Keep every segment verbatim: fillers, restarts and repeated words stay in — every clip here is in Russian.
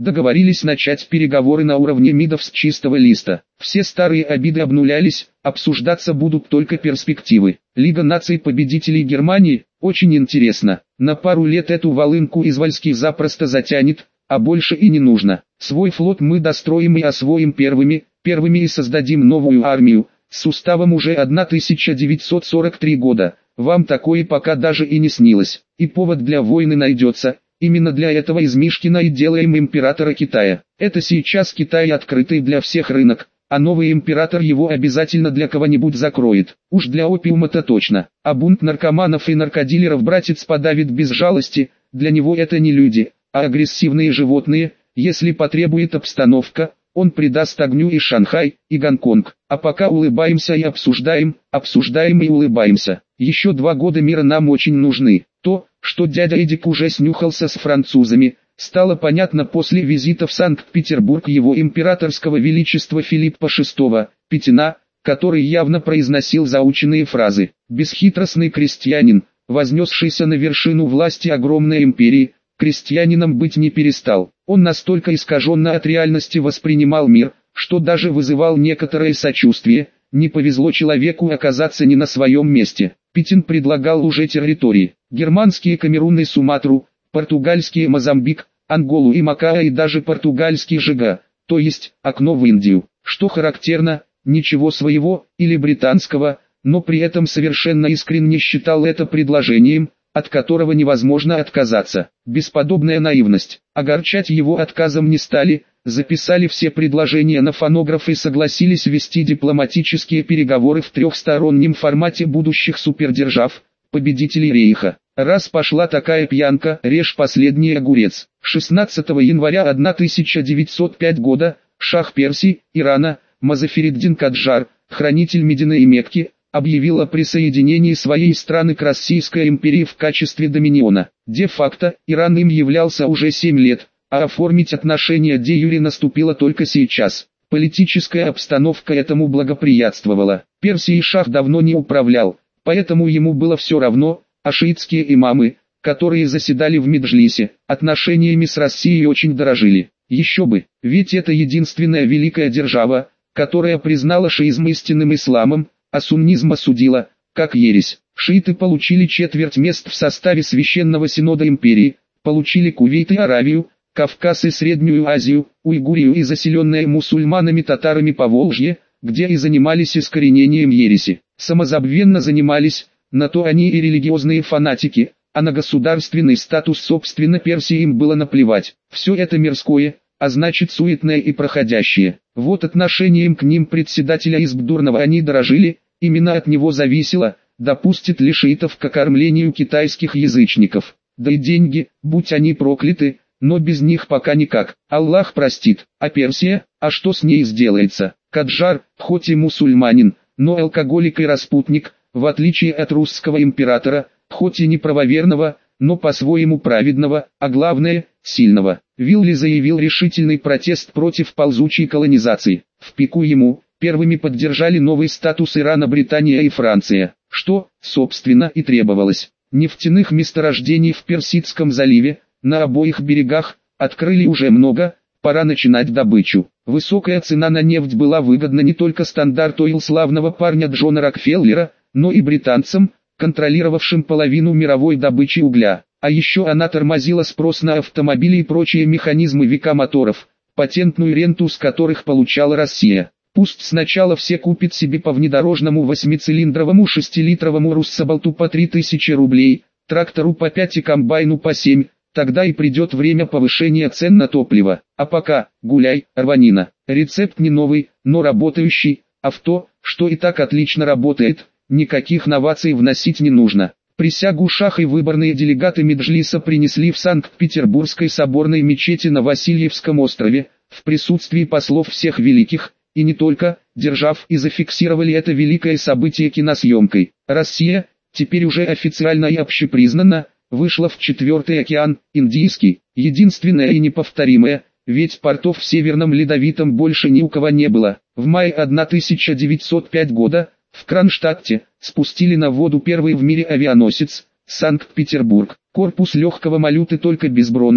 Договорились начать переговоры на уровне МИДов с чистого листа. Все старые обиды обнулялись, обсуждаться будут только перспективы. Лига наций победителей Германии, очень интересно. На пару лет эту волынку Извальский запросто затянет, а больше и не нужно. Свой флот мы достроим и освоим первыми, первыми и создадим новую армию, с уставом уже тысяча девятьсот сорок третьего года. Вам такое пока даже и не снилось. И повод для войны найдется. Именно для этого из Мишкина и делаем императора Китая. Это сейчас Китай открытый для всех рынок, а новый император его обязательно для кого-нибудь закроет. Уж для опиума-то точно. А бунт наркоманов и наркодилеров братец подавит без жалости. Для него это не люди, а агрессивные животные. Если потребует обстановка, он придаст огню и Шанхай, и Гонконг. А пока улыбаемся и обсуждаем, обсуждаем и улыбаемся. Еще два года мира нам очень нужны. То, что дядя Эдик уже снюхался с французами, стало понятно после визита в Санкт-Петербург его императорского величества Филиппа шестого, Петина, который явно произносил заученные фразы. Бесхитростный крестьянин, вознесшийся на вершину власти огромной империи, крестьянином быть не перестал. Он настолько искаженно от реальности воспринимал мир, что даже вызывал некоторое сочувствие. Не повезло человеку оказаться не на своем месте. Петин предлагал уже территории: германские Камерун и Суматру, португальские Мозамбик, Анголу и Макао и даже португальский Жига, то есть окно в Индию. Что характерно, ничего своего или британского, но при этом совершенно искренне считал это предложением, от которого невозможно отказаться. Бесподобная наивность. Огорчать его отказом не стали, записали все предложения на фонограф и согласились вести дипломатические переговоры в трехстороннем формате будущих супердержав, победителей рейха. Раз пошла такая пьянка, режь последний огурец. шестнадцатого января тысяча девятьсот пятого года, шах Персии, Ирана, Мазафериддин Каджар, хранитель Медины и Мекки, объявил о присоединении своей страны к Российской империи в качестве доминиона. Де-факто, Иран им являлся уже семь лет, а оформить отношения де-юре наступило только сейчас. Политическая обстановка этому благоприятствовала. Персией шах давно не управлял, поэтому ему было все равно, а шиитские имамы, которые заседали в Меджлисе, отношениями с Россией очень дорожили. Еще бы, ведь это единственная великая держава, которая признала шиизм истинным исламом, а суннизм осудила, как ересь. Шииты получили четверть мест в составе Священного Синода империи, получили Кувейт и Аравию, Кавказ и Среднюю Азию, Уйгурию и заселенное мусульманами-татарами Поволжье, где и занимались искоренением ереси. Самозабвенно занимались, на то они и религиозные фанатики, а на государственный статус собственно Персии им было наплевать. Все это мирское, а значит суетное и проходящее. Вот отношением к ним председателя Избдурного они дорожили, именно от него зависело, допустит ли шиитов к окормлению китайских язычников. Да и деньги, будь они прокляты, но без них пока никак. Аллах простит. А Персия, а что с ней сделается? Каджар, хоть и мусульманин, но алкоголик и распутник, в отличие от русского императора, хоть и неправоверного, но по-своему праведного, а главное, сильного. Вилли заявил решительный протест против ползучей колонизации. В пику ему, первыми поддержали новый статус Ирана Британия и Франция, что, собственно, и требовалось. Нефтяных месторождений в Персидском заливе, на обоих берегах, открыли уже много, пора начинать добычу. Высокая цена на нефть была выгодна не только Стандарт Ойл славного парня Джона Рокфеллера, но и британцам, контролировавшим половину мировой добычи угля. А еще она тормозила спрос на автомобили и прочие механизмы века моторов, патентную ренту с которых получала Россия. Пусть сначала все купят себе по внедорожному восьмицилиндровому шестилитровому руссоболту по три тысячи рублей, трактору по пять и комбайну по семь, тогда и придет время повышения цен на топливо. А пока, гуляй, рванина. Рецепт не новый, но работающий, а в то, что и так отлично работает, никаких новаций вносить не нужно. Присягу шах и выборные делегаты Меджлиса принесли в Санкт-Петербургской соборной мечети на Васильевском острове, в присутствии послов всех великих, и не только, держав и зафиксировали это великое событие киносъемкой. Россия, теперь уже официально и общепризнанно, вышла в четвертый океан, Индийский, единственное и неповторимое, ведь портов в Северном Ледовитом больше ни у кого не было. В мае тысяча девятьсот пятого года, в Кронштадте, спустили на воду первый в мире авианосец, Санкт-Петербург. Корпус легкого малюты только безбронный,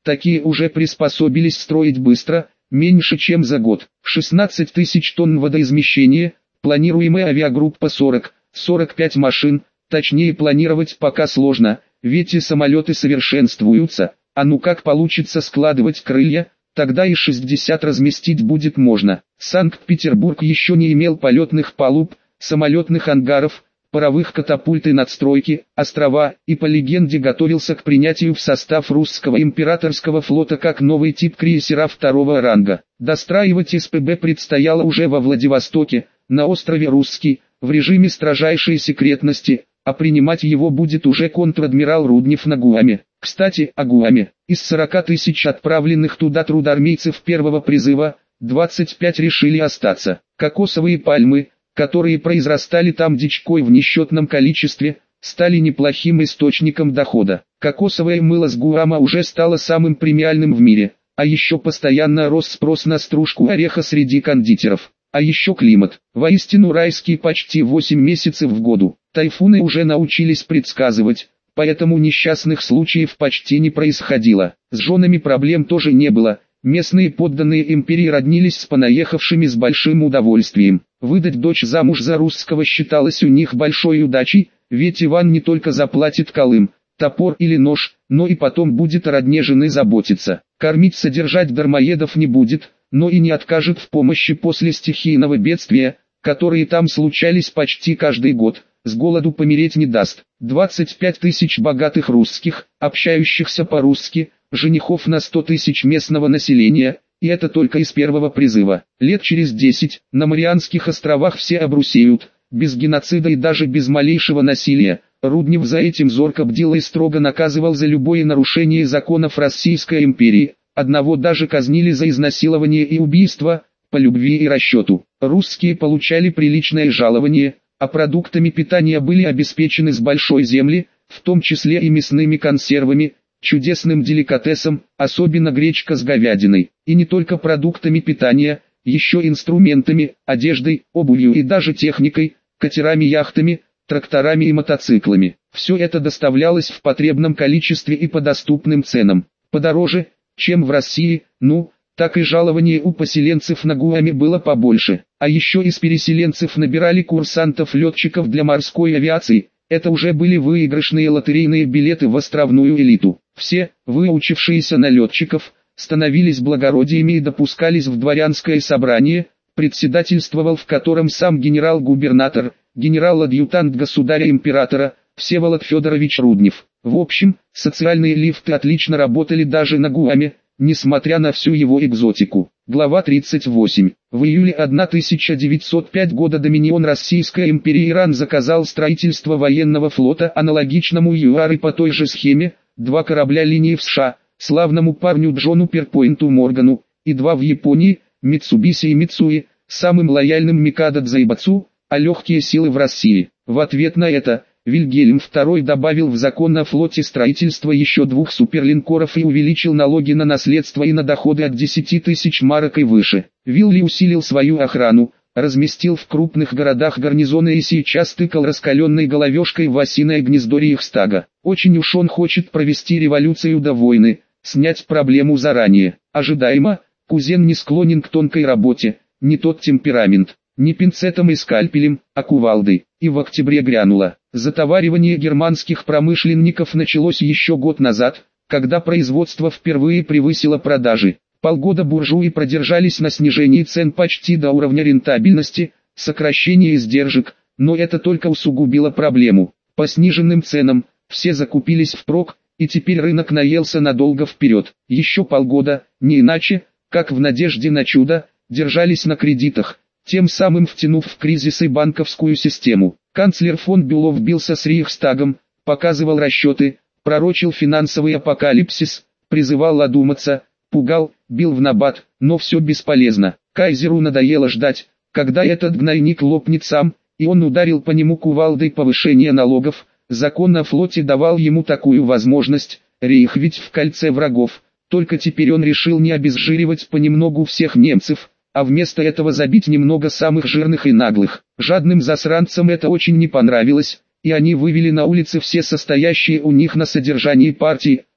такие уже приспособились строить быстро, меньше чем за год. шестнадцать тысяч тонн водоизмещения, планируемая авиагруппа сорок сорок пять машин, точнее планировать пока сложно, ведь и самолеты совершенствуются, а ну как получится складывать крылья, тогда и шестьдесят разместить будет можно. Санкт-Петербург еще не имел полетных палуб, самолетных ангаров, паровых катапульт и надстройки, острова, и по легенде готовился к принятию в состав русского императорского флота как новый тип крейсера второго ранга. Достраивать СПБ предстояло уже во Владивостоке, на острове Русский, в режиме строжайшей секретности, а принимать его будет уже контр-адмирал Руднев на Гуаме. Кстати, о Гуаме. Из сорока тысяч отправленных туда трудармейцев первого призыва, двадцать пять решили остаться. Кокосовые пальмы, которые произрастали там дичкой в несчетном количестве, стали неплохим источником дохода. Кокосовое мыло с Гуама уже стало самым премиальным в мире, а еще постоянно рос спрос на стружку ореха среди кондитеров. А еще климат, воистину райский почти восемь месяцев в году. Тайфуны уже научились предсказывать, поэтому несчастных случаев почти не происходило. С женами проблем тоже не было, местные подданные империи роднились с понаехавшими с большим удовольствием. Выдать дочь замуж за русского считалось у них большой удачей, ведь Иван не только заплатит колым, топор или нож, но и потом будет о родне жены заботиться. Кормить содержать дармоедов не будет, но и не откажет в помощи после стихийного бедствия, которые там случались почти каждый год, с голоду помереть не даст. двадцать пять тысяч богатых русских, общающихся по-русски, женихов на сто тысяч местного населения, и это только из первого призыва. Лет через десять, на Марианских островах все обрусеют, без геноцида и даже без малейшего насилия. Руднев за этим зорко бдил и строго наказывал за любое нарушение законов Российской империи. Одного даже казнили за изнасилование и убийство, по любви и расчету. Русские получали приличное жалование, а продуктами питания были обеспечены с большой земли, в том числе и мясными консервами, чудесным деликатесом, особенно гречка с говядиной. И не только продуктами питания, еще инструментами, одеждой, обувью и даже техникой, катерами, яхтами, тракторами и мотоциклами. Все это доставлялось в потребном количестве и по доступным ценам. Подороже, чем в России, ну, так и жалование у поселенцев на Гуаме было побольше. А еще из переселенцев набирали курсантов-летчиков для морской авиации. Это уже были выигрышные лотерейные билеты в островную элиту. Все, выучившиеся на летчиков, становились благородиями и допускались в дворянское собрание, председательствовал в котором сам генерал-губернатор, генерал-адъютант государя-императора, Всеволод Федорович Руднев. В общем, социальные лифты отлично работали даже на Гуаме, несмотря на всю его экзотику. Глава тридцать восемь. В июле тысяча девятьсот пятого года Доминион Российской империи Иран заказал строительство военного флота аналогичному ЮАР и по той же схеме, два корабля линии в США, славному парню Джону Перпойнту Моргану, и два в Японии, Митсубиси и Митсуи, самым лояльным Микадо Дзайбацу, а легкие силы в России. В ответ на это, Вильгельм второй добавил в закон о флоте строительство еще двух суперлинкоров и увеличил налоги на наследство и на доходы от десяти тысяч марок и выше. Вилли усилил свою охрану, разместил в крупных городах гарнизоны и сейчас тыкал раскаленной головешкой в осиное гнездо Рейхстага. Очень уж он хочет провести революцию до войны, снять проблему заранее. Ожидаемо, кузен не склонен к тонкой работе, не тот темперамент. Не пинцетом и скальпелем, а кувалдой. И в октябре грянуло. Затоваривание германских промышленников началось еще год назад, когда производство впервые превысило продажи. Полгода буржуи продержались на снижении цен почти до уровня рентабельности, сокращения издержек, но это только усугубило проблему. По сниженным ценам, все закупились впрок, и теперь рынок наелся надолго вперед. Еще полгода, не иначе, как в надежде на чудо, держались на кредитах, тем самым втянув в кризис и банковскую систему. Канцлер фон Бюлов бился с Рейхстагом, показывал расчеты, пророчил финансовый апокалипсис, призывал одуматься, пугал, бил в набат, но все бесполезно. Кайзеру надоело ждать, когда этот гнойник лопнет сам, и он ударил по нему кувалдой повышения налогов. Закон о флоте давал ему такую возможность, Рейх ведь в кольце врагов, только теперь он решил не обезжиривать понемногу всех немцев, а вместо этого забить немного самых жирных и наглых. Жадным засранцам это очень не понравилось, и они вывели на улицы все состоящие у них на содержании партии,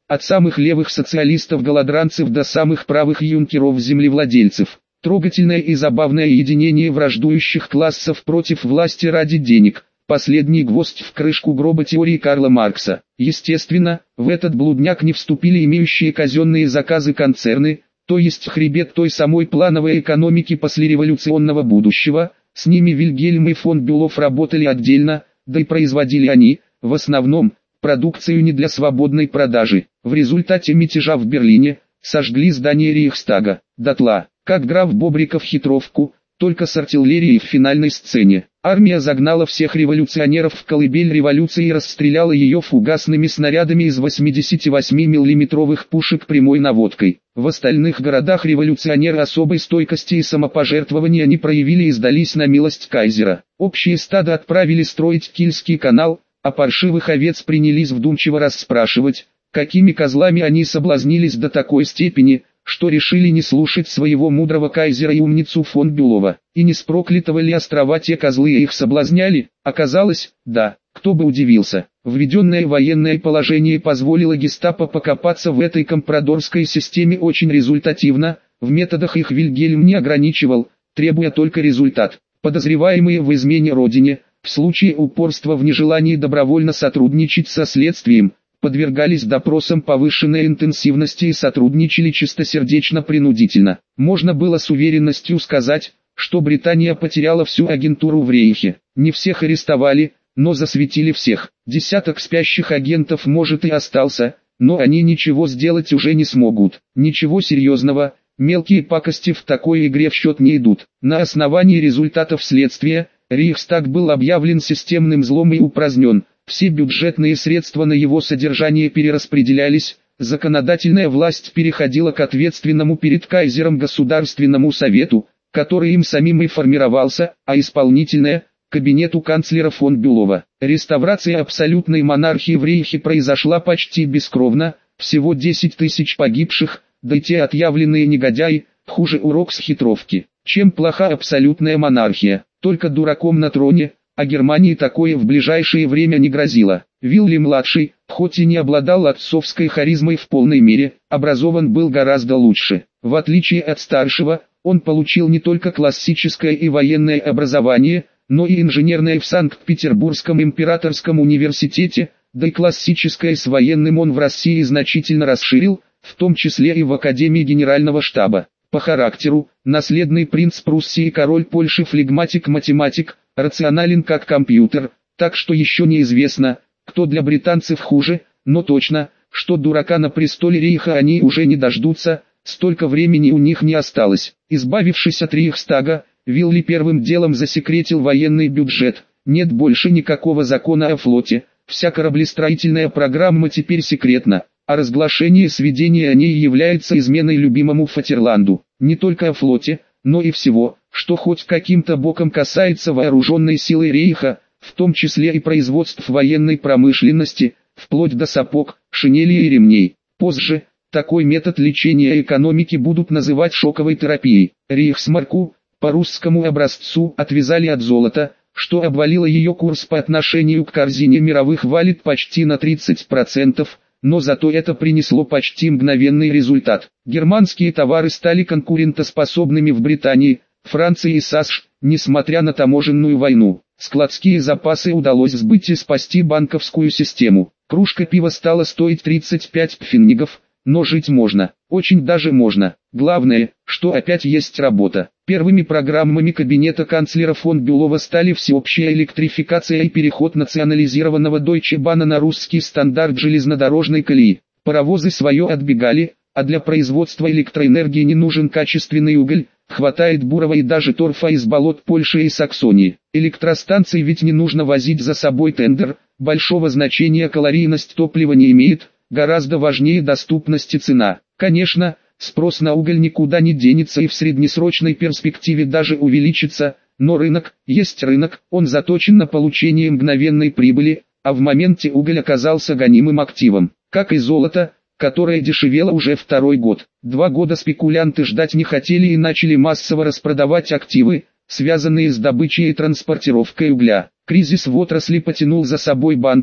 от самых левых социалистов-голодранцев до самых правых юнкеров-землевладельцев. Трогательное и забавное единение враждующих классов против власти ради денег. Последний гвоздь в крышку гроба теории Карла Маркса. Естественно, в этот блудняк не вступили имеющие казенные заказы концерны, то есть хребет той самой плановой экономики послереволюционного будущего. С ними Вильгельм и фон Бюлов работали отдельно, да и производили они, в основном, продукцию не для свободной продажи. В результате мятежа в Берлине сожгли здание Рейхстага дотла, как граф Бобриков хитровку, только с артиллерией в финальной сцене. Армия загнала всех революционеров в колыбель революции и расстреляла ее фугасными снарядами из восьмидесятивосьмимиллиметровых пушек прямой наводкой. В остальных городах революционеры особой стойкости и самопожертвования не проявили и сдались на милость кайзера. Общие стада отправили строить Кильский канал, а паршивых овец принялись вдумчиво расспрашивать, какими козлами они соблазнились до такой степени, что решили не слушать своего мудрого кайзера и умницу фон Бюлова. И не с проклятого ли острова те козлы их соблазняли? Оказалось, да, кто бы удивился. Введенное военное положение позволило гестапо покопаться в этой компрадорской системе очень результативно, в методах их Вильгельм не ограничивал, требуя только результат. Подозреваемые в измене родине, в случае упорства в нежелании добровольно сотрудничать со следствием, подвергались допросам повышенной интенсивности и сотрудничали чистосердечно-принудительно. Можно было с уверенностью сказать, что Британия потеряла всю агентуру в Рейхе. Не всех арестовали, но засветили всех. Десяток спящих агентов может и остался, но они ничего сделать уже не смогут. Ничего серьезного, мелкие пакости в такой игре в счет не идут. На основании результатов следствия, Рейхстаг был объявлен системным злом и упразднен. Все бюджетные средства на его содержание перераспределялись, законодательная власть переходила к ответственному перед кайзером Государственному совету, который им самим и формировался, а исполнительная – кабинету канцлера фон Бюлова. Реставрация абсолютной монархии в Рейхе произошла почти бескровно, всего десять тысяч погибших, да и те отъявленные негодяи, хуже урок с хитровки. Чем плоха абсолютная монархия? Только дураком на троне. А Германии такое в ближайшее время не грозило. Вилли-младший, хоть и не обладал отцовской харизмой в полной мере, образован был гораздо лучше. В отличие от старшего, он получил не только классическое и военное образование, но и инженерное в Санкт-Петербургском императорском университете, да и классическое с военным он в России значительно расширил, в том числе и в Академии Генерального штаба. По характеру, наследный принц Пруссии и король Польши флегматик-математик, рационален как компьютер, так что еще неизвестно, кто для британцев хуже, но точно, что дурака на престоле Рейха они уже не дождутся, столько времени у них не осталось. Избавившись от Рейхстага, Вилли первым делом засекретил военный бюджет. Нет больше никакого закона о флоте, вся кораблестроительная программа теперь секретна, а разглашение сведений о ней является изменой любимому Фатерланду. Не только о флоте, но и всего, что хоть каким-то боком касается вооруженной силы Рейха, в том числе и производств военной промышленности, вплоть до сапог, шинелей и ремней. Позже, такой метод лечения экономики будут называть шоковой терапией. Рейхсмарку, по русскому образцу, отвязали от золота, что обвалило ее курс по отношению к корзине мировых валют почти на тридцать процентов, но зато это принесло почти мгновенный результат. Германские товары стали конкурентоспособными в Британии, Франции и САСШ, несмотря на таможенную войну. Складские запасы удалось сбыть и спасти банковскую систему. Кружка пива стала стоить тридцать пять пфенигов, но жить можно, очень даже можно. Главное, что опять есть работа. Первыми программами кабинета канцлера фон Бюлова стали всеобщая электрификация и переход национализированного Deutsche Bahn на русский стандарт железнодорожной колеи. Паровозы свое отбегали, а для производства электроэнергии не нужен качественный уголь, хватает бурого и даже торфа из болот Польши и Саксонии. Электростанции ведь не нужно возить за собой тендер, большого значения калорийность топлива не имеет, гораздо важнее доступность и цена. Конечно, спрос на уголь никуда не денется и в среднесрочной перспективе даже увеличится, но рынок, есть рынок, он заточен на получение мгновенной прибыли, а в моменте уголь оказался гонимым активом, как и золото, которое дешевело уже второй год. Два года спекулянты ждать не хотели и начали массово распродавать активы, связанные с добычей и транспортировкой угля. Кризис в отрасли потянул за собой банки,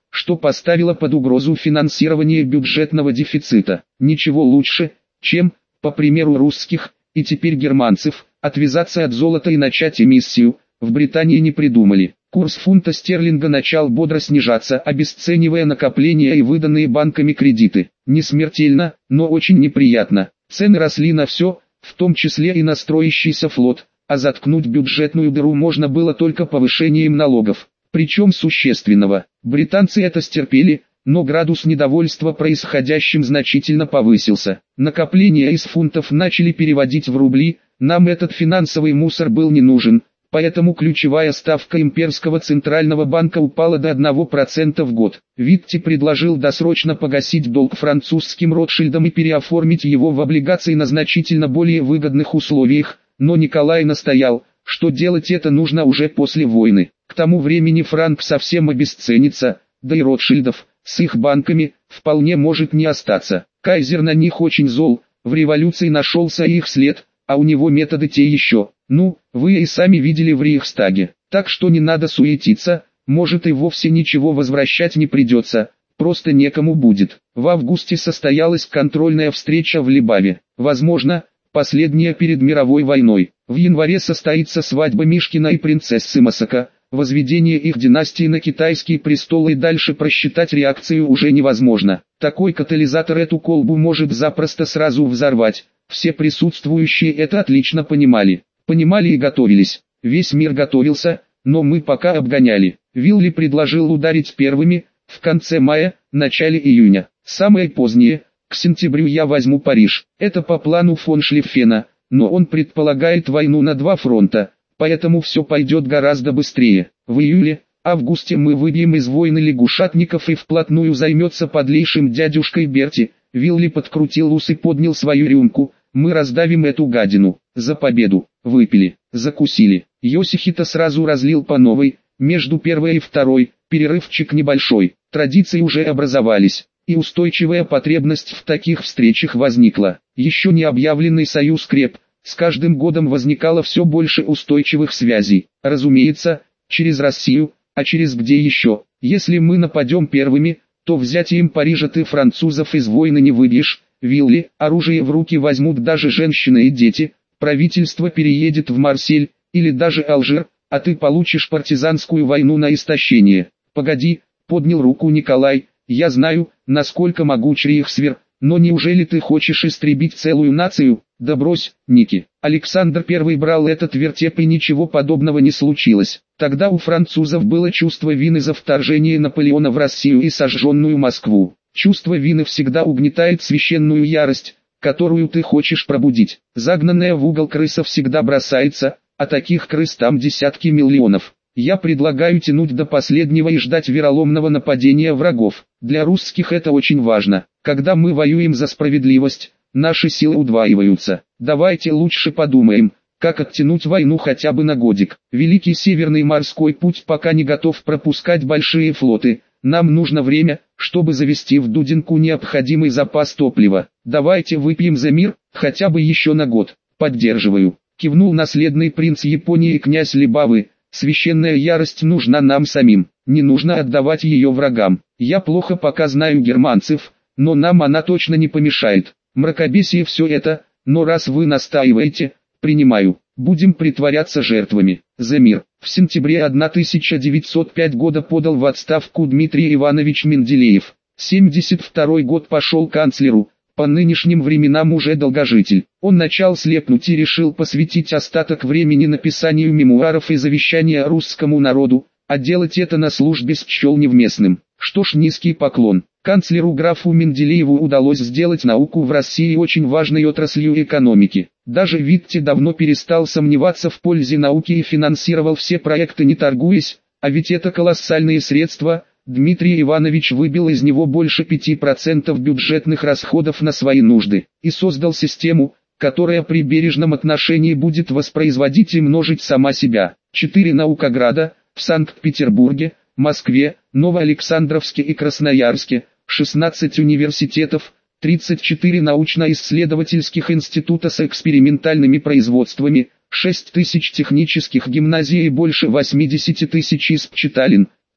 что поставило под угрозу финансирование бюджетного дефицита. Ничего лучше, чем, по примеру русских, и теперь германцев, отвязаться от золота и начать эмиссию, в Британии не придумали. Курс фунта стерлинга начал бодро снижаться, обесценивая накопления и выданные банками кредиты. Не смертельно, но очень неприятно. Цены росли на все, в том числе и на строящийся флот, а заткнуть бюджетную дыру можно было только повышением налогов. Причем существенного. Британцы это стерпели, но градус недовольства происходящим значительно повысился. Накопления из фунтов начали переводить в рубли, нам этот финансовый мусор был не нужен. Поэтому ключевая ставка имперского центрального банка упала до одного процента в год. Витти предложил досрочно погасить долг французским Ротшильдам и переоформить его в облигации на значительно более выгодных условиях, но Николай настоял, что делать это нужно уже после войны. К тому времени франк совсем обесценится, да и Ротшильдов, с их банками, вполне может не остаться. Кайзер на них очень зол, в революции нашелся их след, а у него методы те еще. Ну, вы и сами видели в Рейхстаге, так что не надо суетиться, может и вовсе ничего возвращать не придется, просто некому будет. В августе состоялась контрольная встреча в Либаве, возможно, последняя перед мировой войной. В январе состоится свадьба Мишкина и принцессы Масака, возведение их династии на китайский престол, и дальше просчитать реакцию уже невозможно. Такой катализатор эту колбу может запросто сразу взорвать, все присутствующие это отлично понимали. Понимали и готовились. Весь мир готовился, но мы пока обгоняли. Вилли предложил ударить первыми, в конце мая, начале июня. Самое позднее, к сентябрю я возьму Париж. Это по плану фон Шлиффена, но он предполагает войну на два фронта, поэтому все пойдет гораздо быстрее. В июле, августе мы выбьем из войны лягушатников и вплотную займется подлейшим дядюшкой Берти. Вилли подкрутил ус и поднял свою рюмку. Мы раздавим эту гадину. За победу. Выпили, закусили. Йосихито сразу разлил по новой, между первой и второй, перерывчик небольшой. Традиции уже образовались, и устойчивая потребность в таких встречах возникла. Еще не объявленный союз креп, с каждым годом возникало все больше устойчивых связей. Разумеется, через Россию, а через где еще. Если мы нападем первыми, то взятием Парижа ты французов из войны не выбьешь. Вилли, оружие в руки возьмут даже женщины и дети, правительство переедет в Марсель, или даже Алжир, а ты получишь партизанскую войну на истощение. Погоди, поднял руку Николай, я знаю, насколько могуч Рейхсвер, но неужели ты хочешь истребить целую нацию? Да брось, Ники. Александр Первый брал этот вертеп и ничего подобного не случилось. Тогда у французов было чувство вины за вторжение Наполеона в Россию и сожженную Москву. Чувство вины всегда угнетает священную ярость, которую ты хочешь пробудить. Загнанная в угол крыса всегда бросается, а таких крыс там десятки миллионов. Я предлагаю тянуть до последнего и ждать вероломного нападения врагов. Для русских это очень важно. Когда мы воюем за справедливость, наши силы удваиваются. Давайте лучше подумаем, как оттянуть войну хотя бы на годик. Великий Северный морской путь пока не готов пропускать большие флоты. Нам нужно время, чтобы завести в Дудинку необходимый запас топлива. Давайте выпьем за мир, хотя бы еще на год. Поддерживаю. Кивнул наследный принц Японии князь Либавы. Священная ярость нужна нам самим. Не нужно отдавать ее врагам. Я плохо пока знаю германцев, но нам она точно не помешает. Мракобесие все это, но раз вы настаиваете, принимаю. Будем притворяться жертвами. За мир. В сентябре тысяча девятьсот пятого года подал в отставку Дмитрий Иванович Менделеев. семьдесят второй год пошел канцлеру, по нынешним временам уже долгожитель. Он начал слепнуть и решил посвятить остаток времени написанию мемуаров и завещания русскому народу, а делать это на службе счел невместным. Что ж, низкий поклон. Канцлеру графу Менделееву удалось сделать науку в России очень важной отраслью экономики. Даже Витте давно перестал сомневаться в пользе науки и финансировал все проекты не торгуясь, а ведь это колоссальные средства. Дмитрий Иванович выбил из него больше пяти процентов бюджетных расходов на свои нужды и создал систему, которая при бережном отношении будет воспроизводить и множить сама себя. Четыре наукограда в Санкт-Петербурге, Москве, Новоалександровске и Красноярске, шестнадцать университетов, тридцать четыре научно-исследовательских института с экспериментальными производствами, шесть тысяч технических гимназий и больше восьмидесяти тысяч исп читален,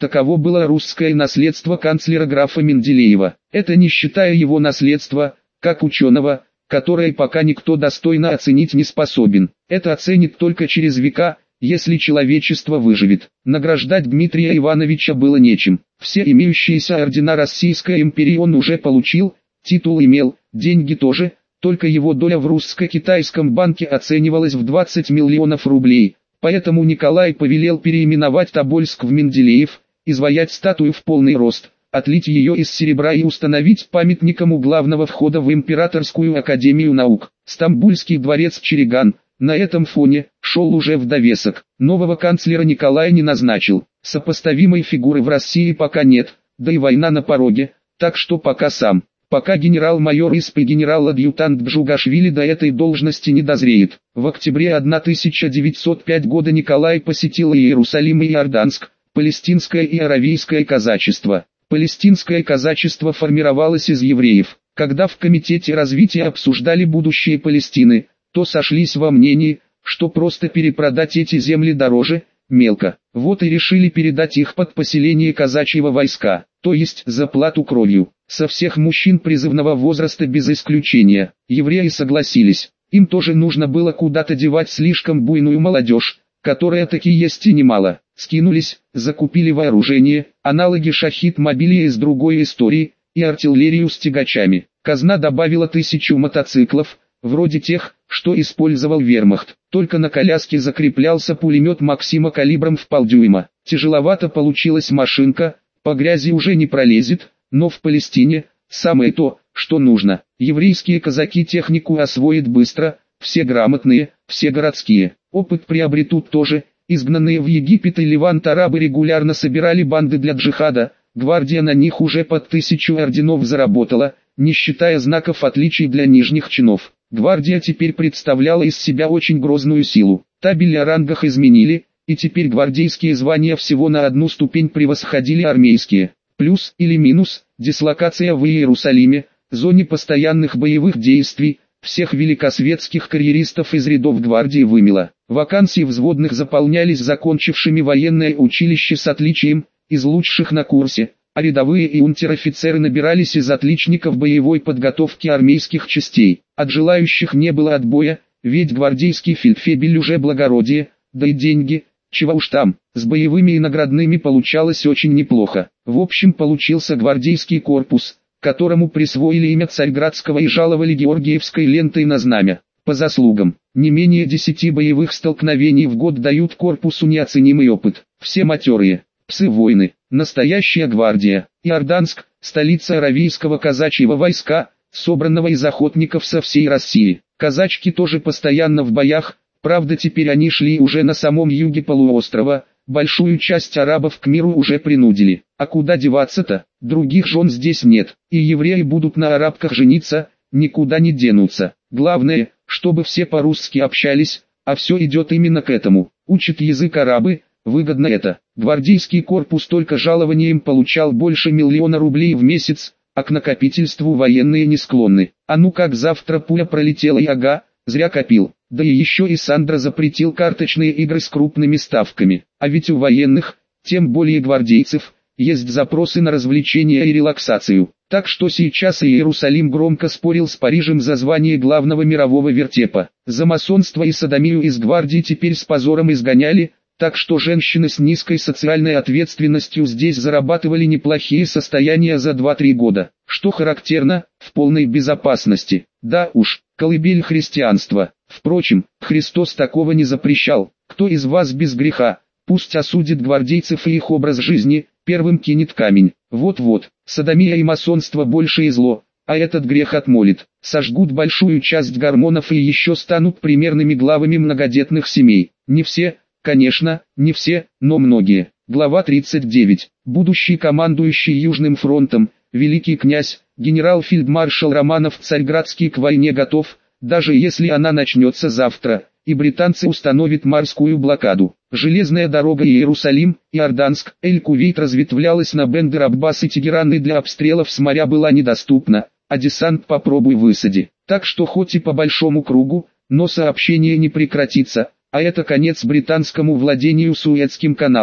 Таково было русское наследство канцлера графа Менделеева. Это не считая его наследства, как ученого, которое пока никто достойно оценить не способен. Это оценит только через века, если человечество выживет. Награждать Дмитрия Ивановича было нечем. Все имеющиеся ордена Российской империи он уже получил, титул имел, деньги тоже, только его доля в русско-китайском банке оценивалась в двадцать миллионов рублей. Поэтому Николай повелел переименовать Тобольск в Менделеев, изваять статую в полный рост, отлить ее из серебра и установить памятником у главного входа в Императорскую академию наук. Стамбульский дворец Череган на этом фоне шел уже в довесок. Нового канцлера Николай не назначил. Сопоставимой фигуры в России пока нет, да и война на пороге, так что пока сам. Пока генерал-майор Исп и генерал-адъютант Бжугашвили до этой должности не дозреет. В октябре тысяча девятьсот пятого года Николай посетил Иерусалим и Иорданск, палестинское и аравийское казачество. Палестинское казачество формировалось из евреев. Когда в Комитете развития обсуждали будущее Палестины, то сошлись во мнении, что просто перепродать эти земли дороже, мелко. Вот и решили передать их под поселение казачьего войска, то есть за плату кровью. Со всех мужчин призывного возраста без исключения, евреи согласились. Им тоже нужно было куда-то девать слишком буйную молодежь, которая таки есть и немало. Скинулись, закупили вооружение, аналоги шахид-мобилия из другой истории, и артиллерию с тягачами. Казна добавила тысячу мотоциклов, вроде тех, что использовал вермахт. Только на коляске закреплялся пулемет Максима калибром в полдюйма. Тяжеловато получилась машинка, по грязи уже не пролезет, но в Палестине самое то, что нужно. Еврейские казаки технику освоят быстро, все грамотные, все городские. Опыт приобретут тоже. Изгнанные в Египет и Ливант арабы регулярно собирали банды для джихада, гвардия на них уже под тысячу орденов заработала, не считая знаков отличий для нижних чинов. Гвардия теперь представляла из себя очень грозную силу. Табель о рангах изменили, и теперь гвардейские звания всего на одну ступень превосходили армейские. Плюс или минус, дислокация в Иерусалиме, зоне постоянных боевых действий, всех великосветских карьеристов из рядов гвардии вымело. Вакансии взводных заполнялись закончившими военное училище с отличием, из лучших на курсе, а рядовые и унтер-офицеры набирались из отличников боевой подготовки армейских частей. От желающих не было отбоя, ведь гвардейский фельдфебель уже благородие, да и деньги, чего уж там, с боевыми и наградными получалось очень неплохо. В общем получился гвардейский корпус, которому присвоили имя Царьградского и жаловали Георгиевской лентой на знамя. По заслугам, не менее десяти боевых столкновений в год дают корпусу неоценимый опыт. Все матерые, псы-воины, настоящая гвардия. Иорданск, столица аравийского казачьего войска, собранного из охотников со всей России. Казачки тоже постоянно в боях, правда теперь они шли уже на самом юге полуострова. Большую часть арабов к миру уже принудили. А куда деваться-то? Других жен здесь нет. И евреи будут на арабках жениться, никуда не денутся. Главное, чтобы все по-русски общались, а все идет именно к этому. Учат язык арабы, выгодно это. Гвардейский корпус только жалованием получал больше миллиона рублей в месяц, а к накопительству военные не склонны. А ну как завтра пуля пролетела и ага, зря копил. Да и еще и Сандра запретил карточные игры с крупными ставками. А ведь у военных, тем более гвардейцев, есть запросы на развлечения и релаксацию. Так что сейчас Иерусалим громко спорил с Парижем за звание главного мирового вертепа. За масонство и содомию из гвардии теперь с позором изгоняли, так что женщины с низкой социальной ответственностью здесь зарабатывали неплохие состояния за два-три года. Что характерно, в полной безопасности. Да уж, колыбель христианства. Впрочем, Христос такого не запрещал. Кто из вас без греха, пусть осудит гвардейцев и их образ жизни, первым кинет камень. Вот-вот, содомия и масонство больше и зло, а этот грех отмолит. Сожгут большую часть гормонов и еще станут примерными главами многодетных семей. Не все, конечно, не все, но многие. Глава тридцать девять. Будущий командующий Южным фронтом, великий князь, генерал-фельдмаршал Романов Царьградский к войне готов, даже если она начнется завтра, и британцы установят морскую блокаду. Железная дорога Иерусалим, Иорданск, Эль-Кувейт разветвлялась на Бендер-Аббас и Тегеран и для обстрелов с моря была недоступна, а десант попробуй высади. Так что хоть и по большому кругу, но сообщение не прекратится, а это конец британскому владению Суэцким каналом.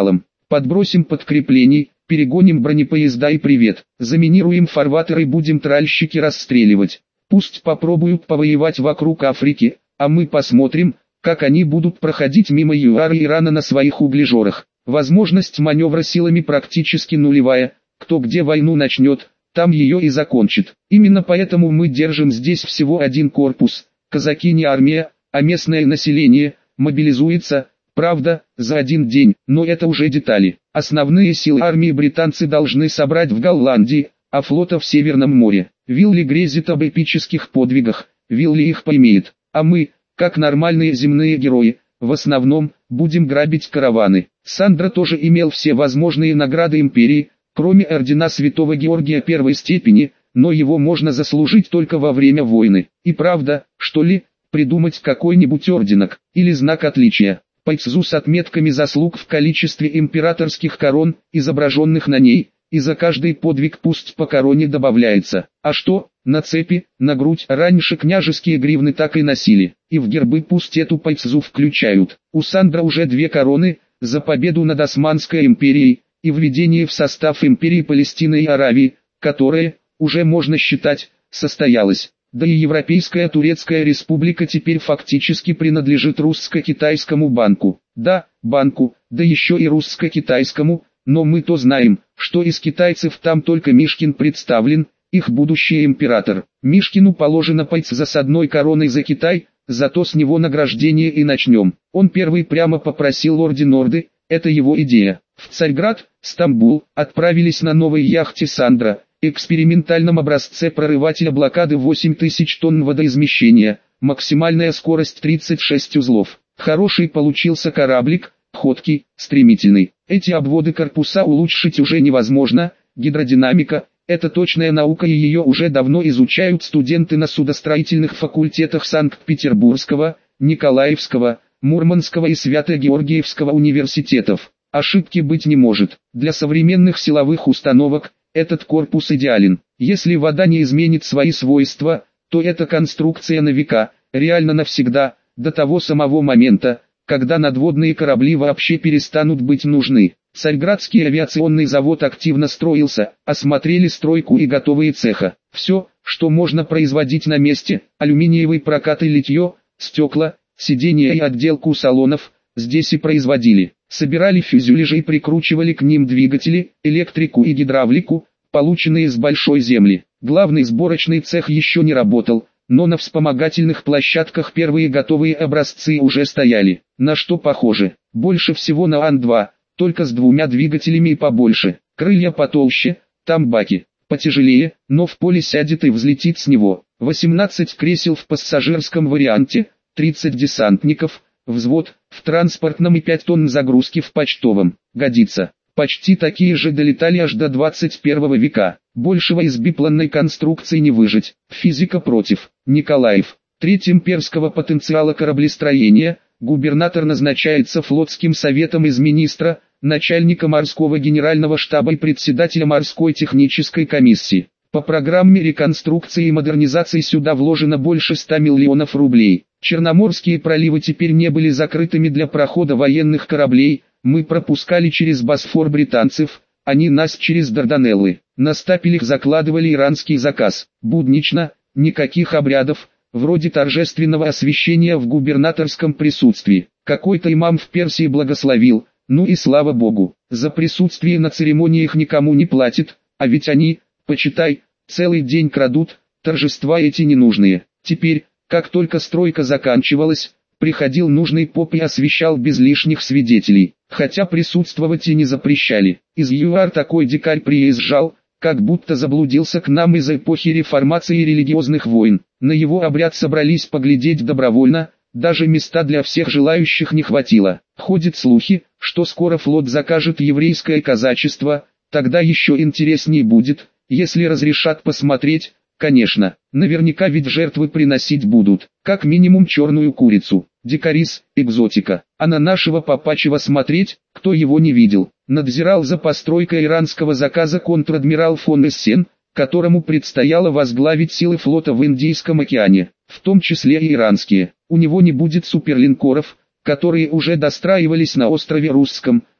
Подбросим подкреплений, перегоним бронепоезда и привет. Заминируем фарватеры и будем тральщики расстреливать. Пусть попробуют повоевать вокруг Африки, а мы посмотрим, как они будут проходить мимо ЮАР и Ирана на своих углежорах. Возможность маневра силами практически нулевая, кто где войну начнет, там ее и закончит. Именно поэтому мы держим здесь всего один корпус. Казаки не армия, а местное население, мобилизуется, правда, за один день, но это уже детали. Основные силы армии британцы должны собрать в Голландии, а флота в Северном море. Вилли грезит об эпических подвигах, Вилли их поимеет, а мы, как нормальные земные герои, в основном, будем грабить караваны. Сандра тоже имел все возможные награды империи, кроме ордена Святого Георгия первой степени, но его можно заслужить только во время войны. И правда, что ли, придумать какой-нибудь орденок, или знак отличия, пайцзу с отметками заслуг в количестве императорских корон, изображенных на ней, и за каждый подвиг пусть по короне добавляется. А что, на цепи, на грудь раньше княжеские гривны так и носили, и в гербы пусть эту пайцзу включают. У Сандра уже две короны, за победу над Османской империей, и введение в состав империи Палестины и Аравии, которое, уже можно считать, состоялось. Да и Европейская Турецкая Республика теперь фактически принадлежит русско-китайскому банку. Да, банку, да еще и русско-китайскому, но мы-то знаем, что из китайцев там только Мишкин представлен, их будущий император. Мишкину положено пайцза с одной короной за Китай, зато с него награждение и начнем. Он первый прямо попросил орден Орды, это его идея. В Царьград, Стамбул, отправились на новой яхте Сандра, экспериментальном образце прорывателя блокады восемь тысяч тонн водоизмещения, максимальная скорость тридцать шесть узлов. Хороший получился кораблик, ходкий, стремительный. Эти обводы корпуса улучшить уже невозможно, гидродинамика – это точная наука и ее уже давно изучают студенты на судостроительных факультетах Санкт-Петербургского, Николаевского, Мурманского и Свято-Георгиевского университетов. Ошибки быть не может. Для современных силовых установок этот корпус идеален. Если вода не изменит свои свойства, то эта конструкция на века, реально навсегда, до того самого момента, когда надводные корабли вообще перестанут быть нужны. Царьградский авиационный завод активно строился, осмотрели стройку и готовые цеха. Все, что можно производить на месте, алюминиевый прокат и литье, стекла, сиденья и отделку салонов, здесь и производили. Собирали фюзеляжи и прикручивали к ним двигатели, электрику и гидравлику, полученные с большой земли. Главный сборочный цех еще не работал, но на вспомогательных площадках первые готовые образцы уже стояли. На что похоже? Больше всего на Ан два, только с двумя двигателями и побольше. Крылья потолще, там баки, потяжелее, но в поле сядет и взлетит с него. восемнадцать кресел в пассажирском варианте, тридцать десантников, взвод, в транспортном и пять тонн загрузки в почтовом. Годится. Почти такие же долетали аж до двадцать первого века. Большего из бипланной конструкции не выжить. Физика против. Николаев. Треть имперского потенциала кораблестроения. Губернатор назначается флотским советом из министра, начальника морского генерального штаба и председателя морской технической комиссии. По программе реконструкции и модернизации сюда вложено больше ста миллионов рублей. Черноморские проливы теперь не были закрытыми для прохода военных кораблей, мы пропускали через Босфор британцев, они нас через Дарданеллы. На стапелях закладывали иранский заказ. Буднично, никаких обрядов, вроде торжественного освящения в губернаторском присутствии. Какой-то имам в Персии благословил, ну и слава богу. За присутствие на церемониях никому не платят, а ведь они, почитай, целый день крадут, торжества эти ненужные. Теперь, как только стройка заканчивалась, приходил нужный поп и освещал без лишних свидетелей, хотя присутствовать и не запрещали. Из ЮАР такой дикарь приезжал, как будто заблудился к нам из эпохи реформации и религиозных войн. На его обряд собрались поглядеть добровольно, даже места для всех желающих не хватило. Ходят слухи, что скоро флот закажет еврейское казачество, тогда еще интересней будет, если разрешат посмотреть. Конечно, наверняка ведь жертвы приносить будут, как минимум черную курицу, дикарис, экзотика. А на нашего Попачева смотреть, кто его не видел. Надзирал за постройкой иранского заказа контр-адмирал фон Эссен, которому предстояло возглавить силы флота в Индийском океане, в том числе и иранские. У него не будет суперлинкоров, которые уже достраивались на острове Русском,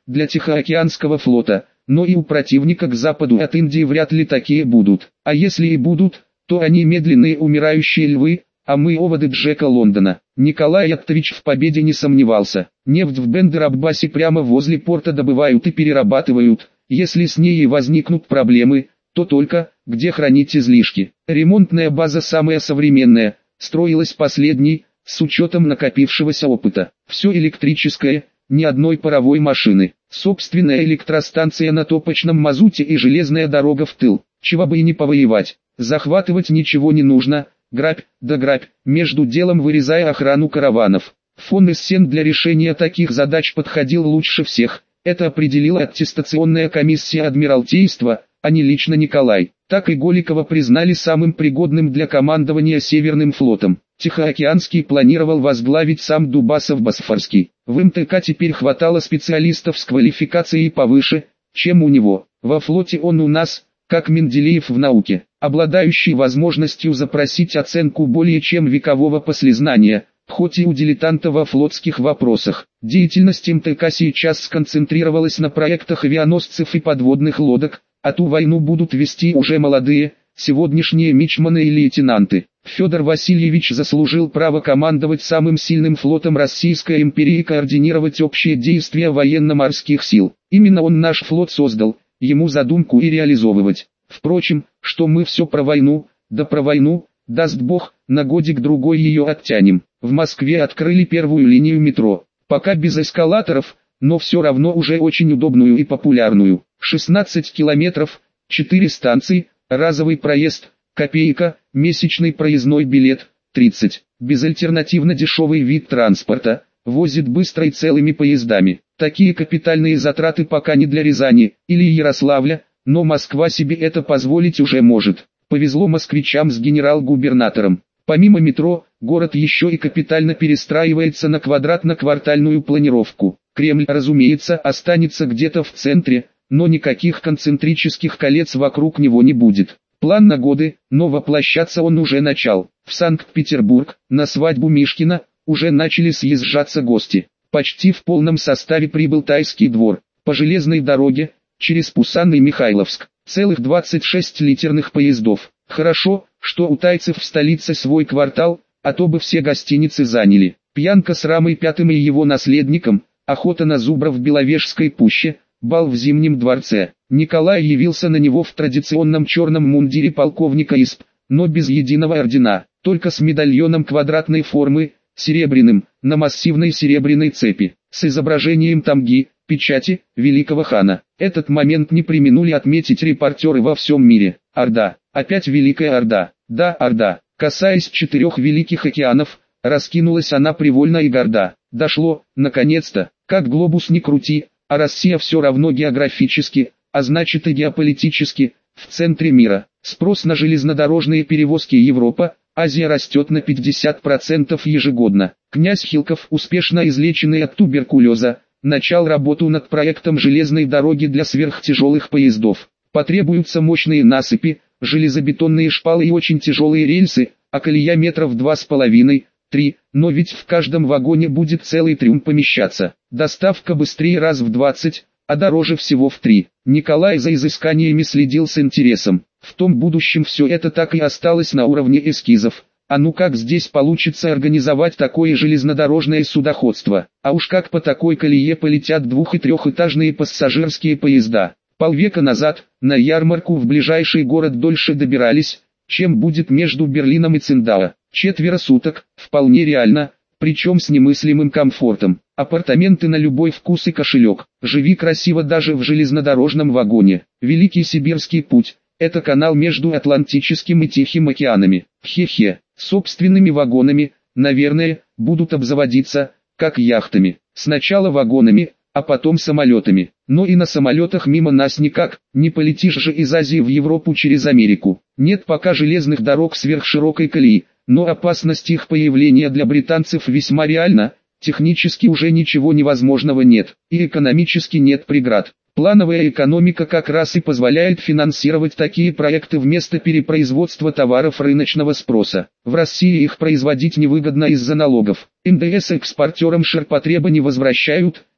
для Тихоокеанского флота, но и у противника к западу от Индии вряд ли такие будут. А если и будут, то они медленные умирающие львы, а мы оводы Джека Лондона. Николай Оттович в победе не сомневался. Нефть в Бендер-Аббасе прямо возле порта добывают и перерабатывают. Если с ней и возникнут проблемы, то только, где хранить излишки. Ремонтная база самая современная, строилась последней, с учетом накопившегося опыта. Все электрическое, ни одной паровой машины. Собственная электростанция на топочном мазуте и железная дорога в тыл. Чего бы и не повоевать. Захватывать ничего не нужно. Грабь, да грабь, между делом вырезая охрану караванов. Фон Эссен для решения таких задач подходил лучше всех. Это определила аттестационная комиссия Адмиралтейства, а не лично Николай. Так и Голикова признали самым пригодным для командования Северным флотом. Тихоокеанский планировал возглавить сам Дубасов-Босфорский. В эм тэ ка теперь хватало специалистов с квалификацией повыше, чем у него. Во флоте он у нас, как Менделеев в науке, обладающий возможностью запросить оценку более чем векового послезнания, хоть и у дилетанта во флотских вопросах. Деятельность эм тэ ка сейчас сконцентрировалась на проектах авианосцев и подводных лодок, а ту войну будут вести уже молодые, сегодняшние мичманы и лейтенанты. Федор Васильевич заслужил право командовать самым сильным флотом Российской империи и координировать общие действия военно-морских сил. Именно он наш флот создал, ему задумку и реализовывать. Впрочем, что мы все про войну, да про войну, даст Бог, на годик-другой ее оттянем. В Москве открыли первую линию метро, пока без эскалаторов, но все равно уже очень удобную и популярную. шестнадцать километров, четыре станции, разовый проезд, копейка, месячный проездной билет, тридцать. Безальтернативно дешевый вид транспорта, возит быстро и целыми поездами. Такие капитальные затраты пока не для Рязани или Ярославля, но Москва себе это позволить уже может. Повезло москвичам с генерал-губернатором. Помимо метро, город еще и капитально перестраивается на квадратно-квартальную планировку. Кремль, разумеется, останется где-то в центре, но никаких концентрических колец вокруг него не будет. План на годы, но воплощаться он уже начал. В Санкт-Петербург, на свадьбу Мишкина, уже начали съезжаться гости. Почти в полном составе прибыл Тайский двор. По железной дороге, через Пусан и Михайловск, целых двадцать шесть литерных поездов. Хорошо, что у тайцев в столице свой квартал, а то бы все гостиницы заняли. Пьянка с Рамой Пятым и его наследником, охота на зубра в Беловежской пуще, бал в Зимнем дворце. Николай явился на него в традиционном черном мундире полковника И С П, но без единого ордена, только с медальоном квадратной формы, серебряным, на массивной серебряной цепи, с изображением тамги, печати, великого хана. Этот момент не преминули отметить репортеры во всем мире. Орда, опять Великая Орда, да, Орда, касаясь четырех великих океанов, раскинулась она привольно и горда. Дошло, наконец-то, как глобус не крути, а Россия все равно географически, а значит и геополитически, в центре мира. Спрос на железнодорожные перевозки Европа, Азия растет на пятьдесят процентов ежегодно. Князь Хилков, успешно излеченный от туберкулеза, начал работу над проектом железной дороги для сверхтяжелых поездов. Потребуются мощные насыпи, железобетонные шпалы и очень тяжелые рельсы, а колея метров два с половиной, три, но ведь в каждом вагоне будет целый трюм помещаться. Доставка быстрее раз в двадцать, а дороже всего в три. Николай за изысканиями следил с интересом. В том будущем все это так и осталось на уровне эскизов. А ну как здесь получится организовать такое железнодорожное судоходство? А уж как по такой колее полетят двух- и трехэтажные пассажирские поезда. Полвека назад, на ярмарку в ближайший город дольше добирались, чем будет между Берлином и Циндао. Четверо суток, вполне реально, причем с немыслимым комфортом. Апартаменты на любой вкус и кошелек. Живи красиво даже в железнодорожном вагоне. Великий Сибирский путь. Это канал между Атлантическим и Тихим океанами. Хе-хе, собственными вагонами, наверное, будут обзаводиться, как яхтами. Сначала вагонами, а потом самолетами. Но и на самолетах мимо нас никак, не полетишь же из Азии в Европу через Америку. Нет пока железных дорог сверхширокой колеи, но опасность их появления для британцев весьма реальна. Технически уже ничего невозможного нет, и экономически нет преград. Плановая экономика как раз и позволяет финансировать такие проекты вместо перепроизводства товаров рыночного спроса. В России их производить невыгодно из-за налогов. эн дэ эс экспортерам ширпотреба не возвращают,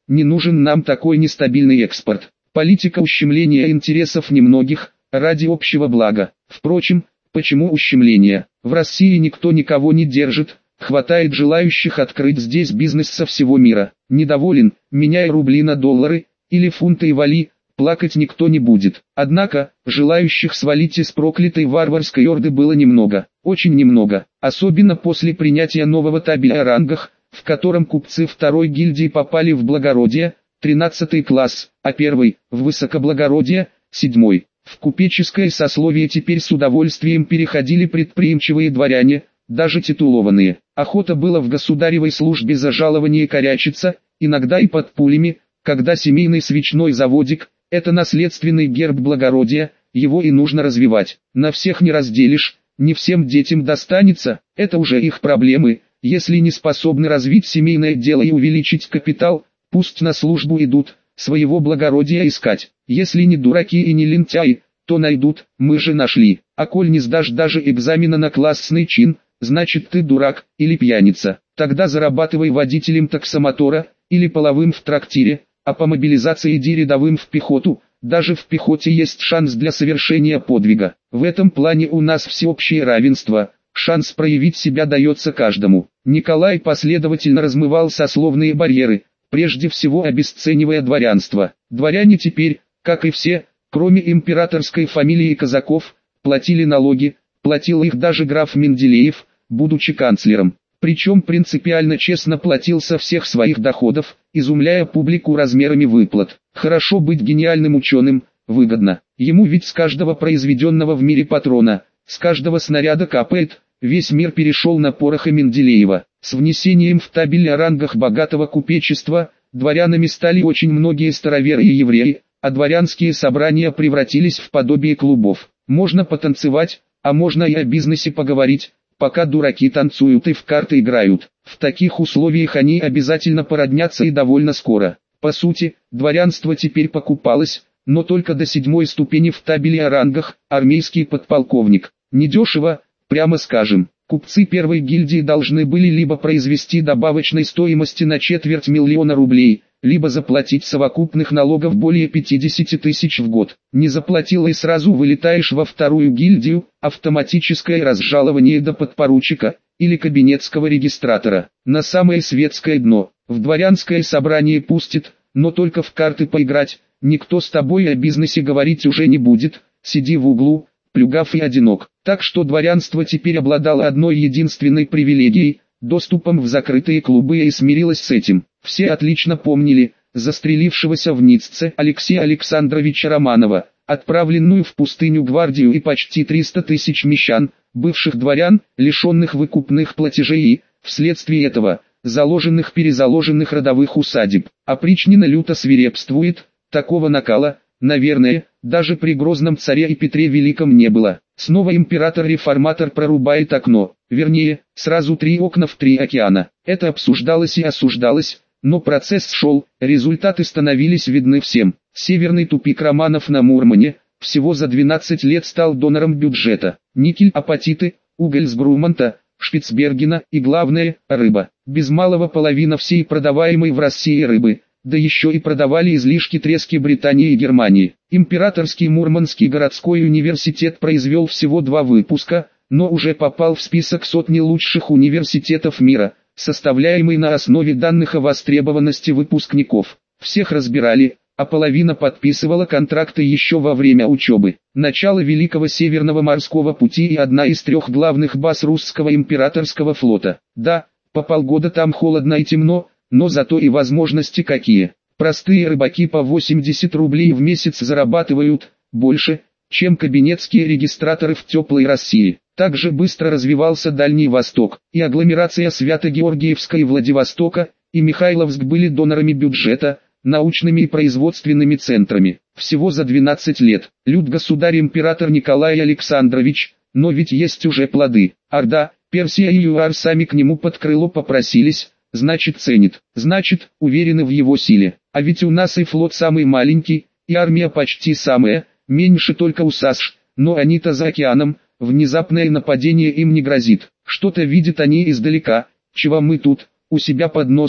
не нужен нам такой нестабильный экспорт. Политика ущемления интересов немногих, ради общего блага. Впрочем, почему ущемление? В России никто никого не держит, хватает желающих открыть здесь бизнес со всего мира. Недоволен, меняй рубли на доллары, или фунты и вали, плакать никто не будет. Однако, желающих свалить из проклятой варварской орды было немного, очень немного, особенно после принятия нового табеля о рангах, в котором купцы второй гильдии попали в благородие, тринадцатый класс, а первый, в высокоблагородие, седьмой. В купеческое сословие теперь с удовольствием переходили предприимчивые дворяне, даже титулованные. Охота было в государевой службе за жалование корячиться, иногда и под пулями, когда семейный свечной заводик – это наследственный герб благородия, его и нужно развивать. На всех не разделишь, не всем детям достанется, это уже их проблемы. Если не способны развить семейное дело и увеличить капитал, пусть на службу идут, своего благородия искать. Если не дураки и не лентяи, то найдут, мы же нашли. А коль не сдашь даже экзамена на классный чин, значит ты дурак или пьяница. Тогда зарабатывай водителем таксомотора или половым в трактире, а по мобилизации иди рядовым в пехоту. Даже в пехоте есть шанс для совершения подвига. В этом плане у нас всеобщее равенство. Шанс проявить себя дается каждому. Николай последовательно размывал сословные барьеры, прежде всего обесценивая дворянство. Дворяне теперь, как и все, кроме императорской фамилии казаков, платили налоги, платил их даже граф Менделеев, будучи канцлером. Причем принципиально честно платил со всех своих доходов, изумляя публику размерами выплат. Хорошо быть гениальным ученым, выгодно. Ему ведь с каждого произведенного в мире патрона, с каждого снаряда капает, весь мир перешел на пороха Менделеева. С внесением в табель о рангах богатого купечества, дворянами стали очень многие староверы и евреи, а дворянские собрания превратились в подобие клубов. Можно потанцевать, а можно и о бизнесе поговорить, пока дураки танцуют и в карты играют. В таких условиях они обязательно породнятся и довольно скоро. По сути, дворянство теперь покупалось, но только до седьмой ступени в табеле о рангах, армейский подполковник. Недешево, прямо скажем. Купцы первой гильдии должны были либо произвести добавочной стоимости на четверть миллиона рублей, либо заплатить совокупных налогов более пятидесяти тысяч в год. Не заплатил и сразу вылетаешь во вторую гильдию, автоматическое разжалование до подпоручика, или кабинетского регистратора. На самое светское дно, в дворянское собрание пустит, но только в карты поиграть, никто с тобой о бизнесе говорить уже не будет, сиди в углу, плюгав и одинок. Так что дворянство теперь обладало одной единственной привилегией – доступом в закрытые клубы, и смирилось с этим. Все отлично помнили застрелившегося в Ницце Алексея Александровича Романова, отправленную в пустыню гвардию и почти триста тысяч мещан, бывших дворян, лишенных выкупных платежей и, вследствие этого, заложенных-перезаложенных родовых усадеб. Опричнина люто свирепствует, такого накала, наверное, даже при Грозном царе и Петре Великом не было. Снова император-реформатор прорубает окно, вернее, сразу три окна в три океана. Это обсуждалось и осуждалось, но процесс шел, результаты становились видны всем. Северный тупик Романов на Мурмане, всего за двенадцать лет стал донором бюджета. Никель, апатиты, уголь с Груманта, Шпицбергена и, главное, рыба. Без малого половина всей продаваемой в России рыбы, да еще и продавали излишки трески Британии и Германии. Императорский Мурманский городской университет произвел всего два выпуска, но уже попал в список сотни лучших университетов мира, составляемый на основе данных о востребованности выпускников. Всех разбирали, а половина подписывала контракты еще во время учебы. Начало Великого Северного морского пути и одна из трех главных баз русского императорского флота. Да, по полгода там холодно и темно, но зато и возможности какие. Простые рыбаки по восемьдесят рублей в месяц зарабатывают больше, чем кабинетские регистраторы в теплой России. Также быстро развивался Дальний Восток, и агломерация Свято-Георгиевска и Владивостока, и Михайловск были донорами бюджета, научными и производственными центрами. Всего за двенадцать лет. Лют государь-император Николай Александрович, но ведь есть уже плоды. Орда, Персия и ЮАР сами к нему под крыло попросились. Значит ценит, значит, уверены в его силе. А ведь у нас и флот самый маленький, и армия почти самая, меньше только у САСШ, но они-то за океаном, внезапное нападение им не грозит. Что-то видят они издалека, чего мы тут, у себя под носом,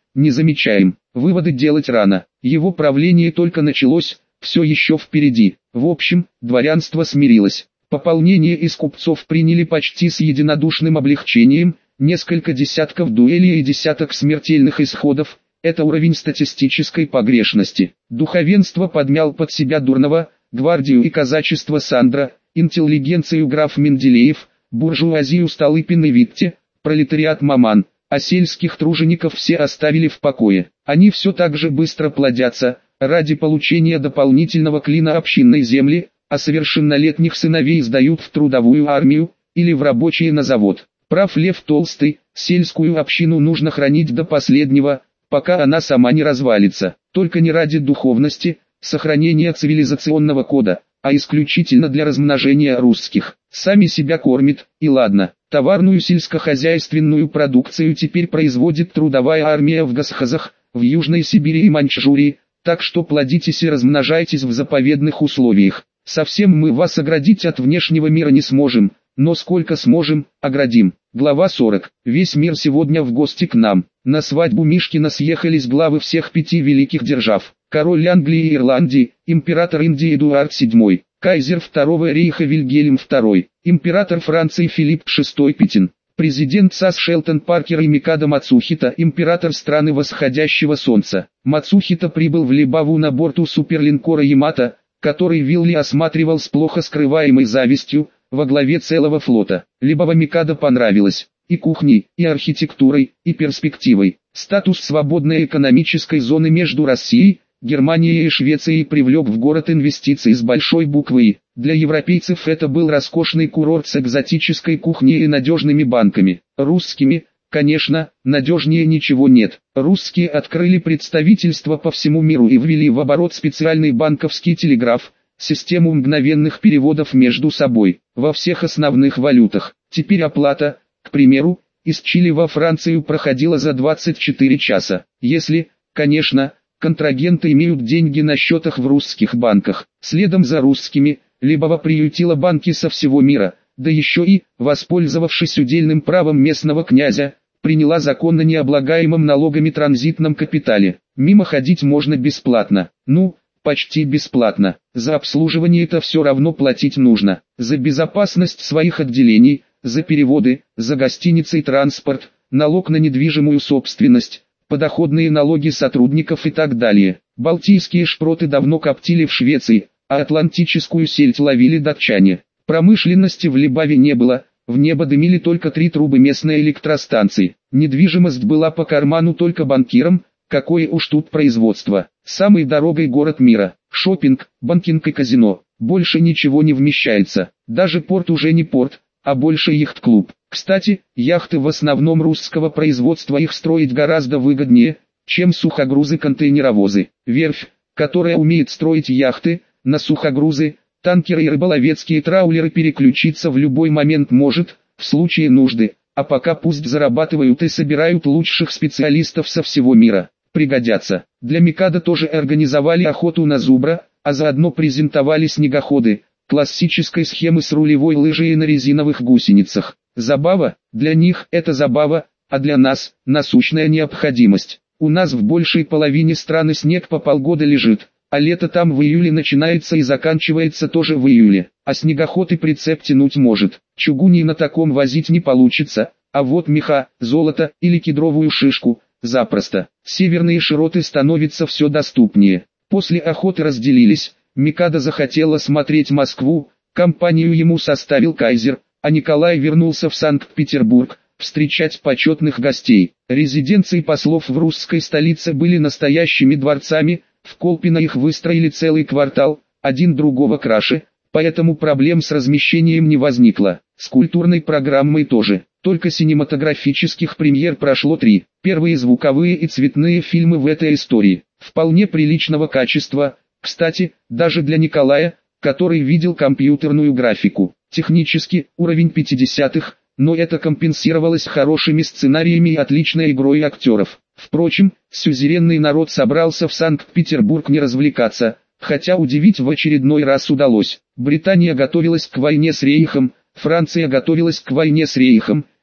не замечаем. Выводы делать рано. Его правление только началось, все еще впереди. В общем, дворянство смирилось. Пополнение из купцов приняли почти с единодушным облегчением, несколько десятков дуэлей и десяток смертельных исходов. Это уровень статистической погрешности. Духовенство подмял под себя Дурнова, гвардию и казачество Сандра, интеллигенцию граф Менделеев, буржуазию Столыпин и Витте, пролетариат Маман, а сельских тружеников все оставили в покое. Они все так же быстро плодятся, ради получения дополнительного клина общинной земли, а совершеннолетних сыновей сдают в трудовую армию, или в рабочие на завод. Прав Лев Толстый, сельскую общину нужно хранить до последнего, пока она сама не развалится, только не ради духовности, сохранения цивилизационного кода, а исключительно для размножения русских. Сами себя кормит, и ладно. Товарную сельскохозяйственную продукцию теперь производит трудовая армия в Госхозах, в Южной Сибири и Маньчжурии, так что плодитесь и размножайтесь в заповедных условиях. Совсем мы вас оградить от внешнего мира не сможем, но сколько сможем, оградим. Глава сорок. Весь мир сегодня в гости к нам. На свадьбу Мишкина съехались главы всех пяти великих держав. Король Англии и Ирландии, император Индии Эдуард седьмой, кайзер Второго рейха Вильгельм второй, император Франции Филипп шестой Петин, президент САС Шелтон Паркер и Микадо Мацухита, император страны восходящего солнца. Мацухита прибыл в Либаву на борту суперлинкора Ямато, который Вилли осматривал с плохо скрываемой завистью, во главе целого флота. Либава Микадо понравилось и кухней, и архитектурой, и перспективой. Статус свободной экономической зоны между Россией, Германией и Швецией привлек в город инвестиции с большой буквы «И». Для европейцев это был роскошный курорт с экзотической кухней и надежными банками. Русскими, конечно, надежнее ничего нет. Русские открыли представительство по всему миру и ввели в оборот специальный банковский телеграф, систему мгновенных переводов между собой, во всех основных валютах. Теперь оплата, к примеру, из Чили во Францию проходила за двадцать четыре часа. Если, конечно, контрагенты имеют деньги на счетах в русских банках. Следом за русскими, Либава приютила банки со всего мира, да еще и, воспользовавшись удельным правом местного князя, приняла закон о необлагаемом налогами транзитном капитале. Мимо ходить можно бесплатно. Ну, почти бесплатно. За обслуживание это все равно платить нужно. За безопасность своих отделений, за переводы, за гостиницы и транспорт, налог на недвижимую собственность, подоходные налоги сотрудников и так далее. Балтийские шпроты давно коптили в Швеции, а атлантическую сельдь ловили датчане. Промышленности в Либаве не было, в небо дымили только три трубы местной электростанции. Недвижимость была по карману только банкирам, какое уж тут производство. Самый дорогой город мира. Шопинг, банкинг и казино. Больше ничего не вмещается. Даже порт уже не порт, а больше яхт-клуб. Кстати, яхты в основном русского производства, их строить гораздо выгоднее, чем сухогрузы-контейнеровозы. Верфь, которая умеет строить яхты, на сухогрузы, танкеры и рыболовецкие траулеры переключиться в любой момент может, в случае нужды, а пока пусть зарабатывают и собирают лучших специалистов со всего мира. Пригодятся. Для Микадо тоже организовали охоту на зубра, а заодно презентовали снегоходы, классической схемы с рулевой лыжей и на резиновых гусеницах. Забава, для них это забава, а для нас – насущная необходимость. У нас в большей половине страны снег по полгода лежит, а лето там в июле начинается и заканчивается тоже в июле, а снегоход и прицеп тянуть может. Чугуни на таком возить не получится, а вот меха, золото или кедровую шишку – запросто. Северные широты становятся все доступнее. После охоты разделились, Микадо захотел осмотреть Москву, компанию ему составил кайзер, а Николай вернулся в Санкт-Петербург, встречать почетных гостей. Резиденции послов в русской столице были настоящими дворцами, в Колпино их выстроили целый квартал, один другого краше, поэтому проблем с размещением не возникло. С культурной программой тоже, только синематографических премьер прошло три. Первые звуковые и цветные фильмы в этой истории, вполне приличного качества, кстати, даже для Николая, который видел компьютерную графику. Технически, уровень пятидесятых, но это компенсировалось хорошими сценариями и отличной игрой актеров. Впрочем, сюзеренный народ собрался в Санкт-Петербург не развлекаться, хотя удивить в очередной раз удалось. Британия готовилась к войне с Рейхом, Франция готовилась к войне с Рейхом,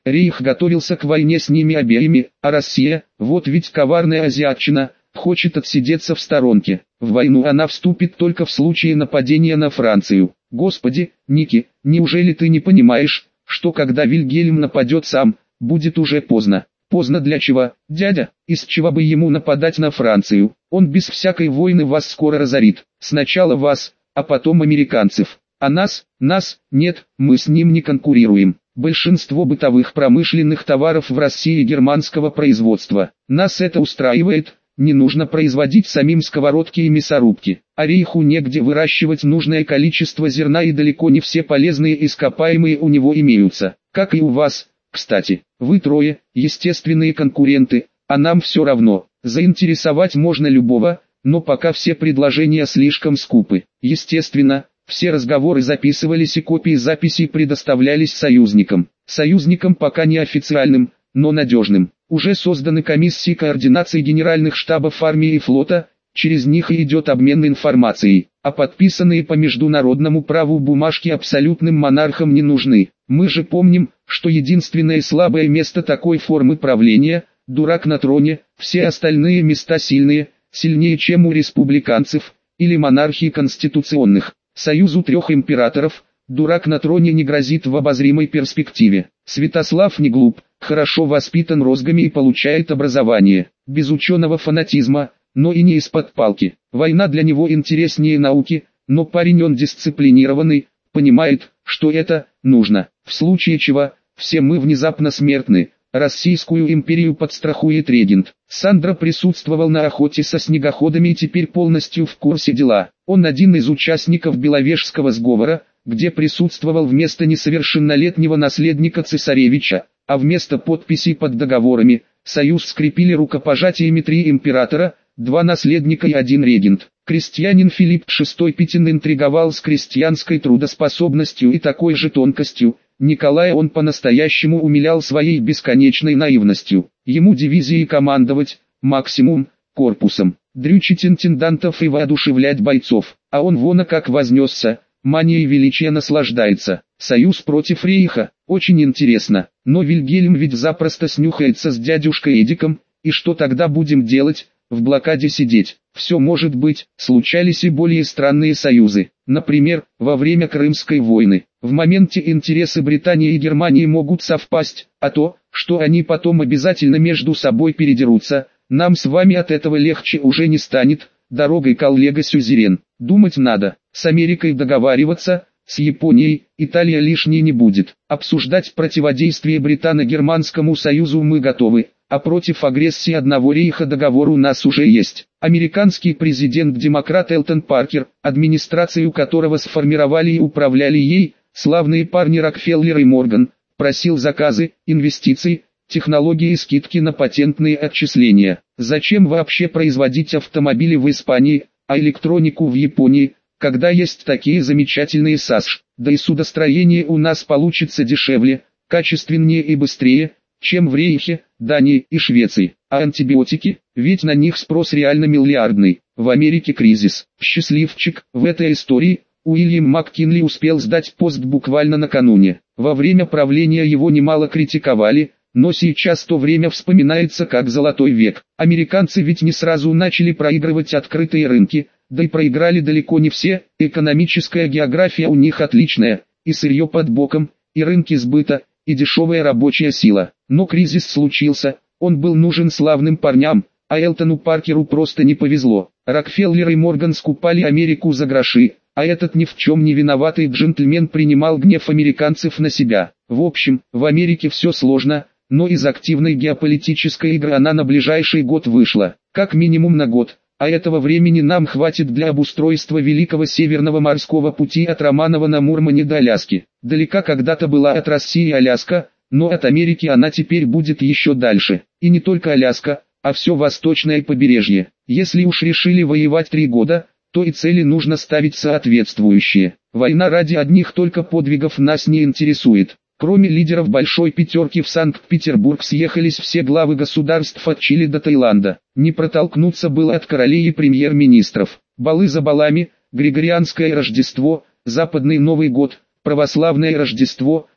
Рейх готовился к войне с ними обеими, а Россия, вот ведь коварная азиатчина, хочет отсидеться в сторонке. В войну она вступит только в случае нападения на Францию. Господи, Ники, неужели ты не понимаешь, что когда Вильгельм нападет сам, будет уже поздно? Поздно для чего, дядя? Из чего бы ему нападать на Францию? Он без всякой войны вас скоро разорит. Сначала вас, а потом американцев. А нас, нас, нет, мы с ним не конкурируем. Большинство бытовых промышленных товаров в России германского производства. Нас это устраивает. Не нужно производить самим сковородки и мясорубки, а Рейху негде выращивать нужное количество зерна, и далеко не все полезные ископаемые у него имеются, как и у вас, кстати. Вы трое, естественные конкуренты, а нам все равно, заинтересовать можно любого, но пока все предложения слишком скупы. Естественно, все разговоры записывались и копии записей предоставлялись союзникам. Союзникам пока не официальным, но надежным. Уже созданы комиссии координации генеральных штабов армии и флота, через них и идет обмен информацией, а подписанные по международному праву бумажки абсолютным монархам не нужны. Мы же помним, что единственное слабое место такой формы правления – дурак на троне, все остальные места сильные, сильнее чем у республиканцев, или монархий конституционных. Союзу трех императоров, дурак на троне не грозит в обозримой перспективе. Святослав не глуп, хорошо воспитан розгами и получает образование, без ученого фанатизма, но и не из-под палки. Война для него интереснее науки, но парень он дисциплинированный, понимает, что это нужно. В случае чего, все мы внезапно смертны. Российскую империю подстрахует регент. Сандро присутствовал на охоте со снегоходами и теперь полностью в курсе дела. Он один из участников Беловежского сговора, где присутствовал вместо несовершеннолетнего наследника цесаревича, а вместо подписей под договорами, союз скрепили рукопожатиями три императора, два наследника и один регент. Крестьянин Филипп шестой Петин интриговал с крестьянской трудоспособностью и такой же тонкостью. Николая он по-настоящему умилял своей бесконечной наивностью. Ему дивизией командовать, максимум, корпусом, дрючить интендантов и воодушевлять бойцов, а он вон как вознесся, манией величия наслаждается. Союз против Рейха, очень интересно, но Вильгельм ведь запросто снюхается с дядюшкой Эдиком, и что тогда будем делать? В блокаде сидеть. Все может быть, случались и более странные союзы. Например, во время Крымской войны. В моменте интересы Британии и Германии могут совпасть, а то, что они потом обязательно между собой передерутся, нам с вами от этого легче уже не станет. Дорогой коллега Сюзерен. Думать надо, с Америкой договариваться, с Японией, Италия лишней не будет. Обсуждать противодействие Британо-Германскому союзу мы готовы. А против агрессии одного рейха договор у нас уже есть. Американский президент-демократ Элтон Паркер, администрацию которого сформировали и управляли ей, славные парни Рокфеллер и Морган, просил заказы, инвестиции, технологии и скидки на патентные отчисления. Зачем вообще производить автомобили в Испании, а электронику в Японии, когда есть такие замечательные САСШ? Да и судостроение у нас получится дешевле, качественнее и быстрее, чем в Рейхе, Дании и Швеции. А антибиотики, ведь на них спрос реально миллиардный. В Америке кризис. Счастливчик, в этой истории, Уильям МакКинли успел сдать пост буквально накануне. Во время правления его немало критиковали, но сейчас то время вспоминается как золотой век. Американцы ведь не сразу начали проигрывать открытые рынки, да и проиграли далеко не все. Экономическая география у них отличная, и сырье под боком, и рынки сбыта, и дешевая рабочая сила. Но кризис случился, он был нужен славным парням, а Элтону Паркеру просто не повезло. Рокфеллер и Морган скупали Америку за гроши, а этот ни в чем не виноватый джентльмен принимал гнев американцев на себя. В общем, в Америке все сложно, но из активной геополитической игры она на ближайший год вышла, как минимум на год. А этого времени нам хватит для обустройства Великого Северного морского пути от Романова на Мурмане до Аляски. Далека когда-то была от России Аляска, но от Америки она теперь будет еще дальше. И не только Аляска, а все восточное побережье. Если уж решили воевать три года, то и цели нужно ставить соответствующие. Война ради одних только подвигов нас не интересует. Кроме лидеров Большой Пятерки в Санкт-Петербург съехались все главы государств от Чили до Таиланда. Не протолкнуться было от королей и премьер-министров. Балы за балами, Григорианское Рождество, Западный Новый год, Православное Рождество,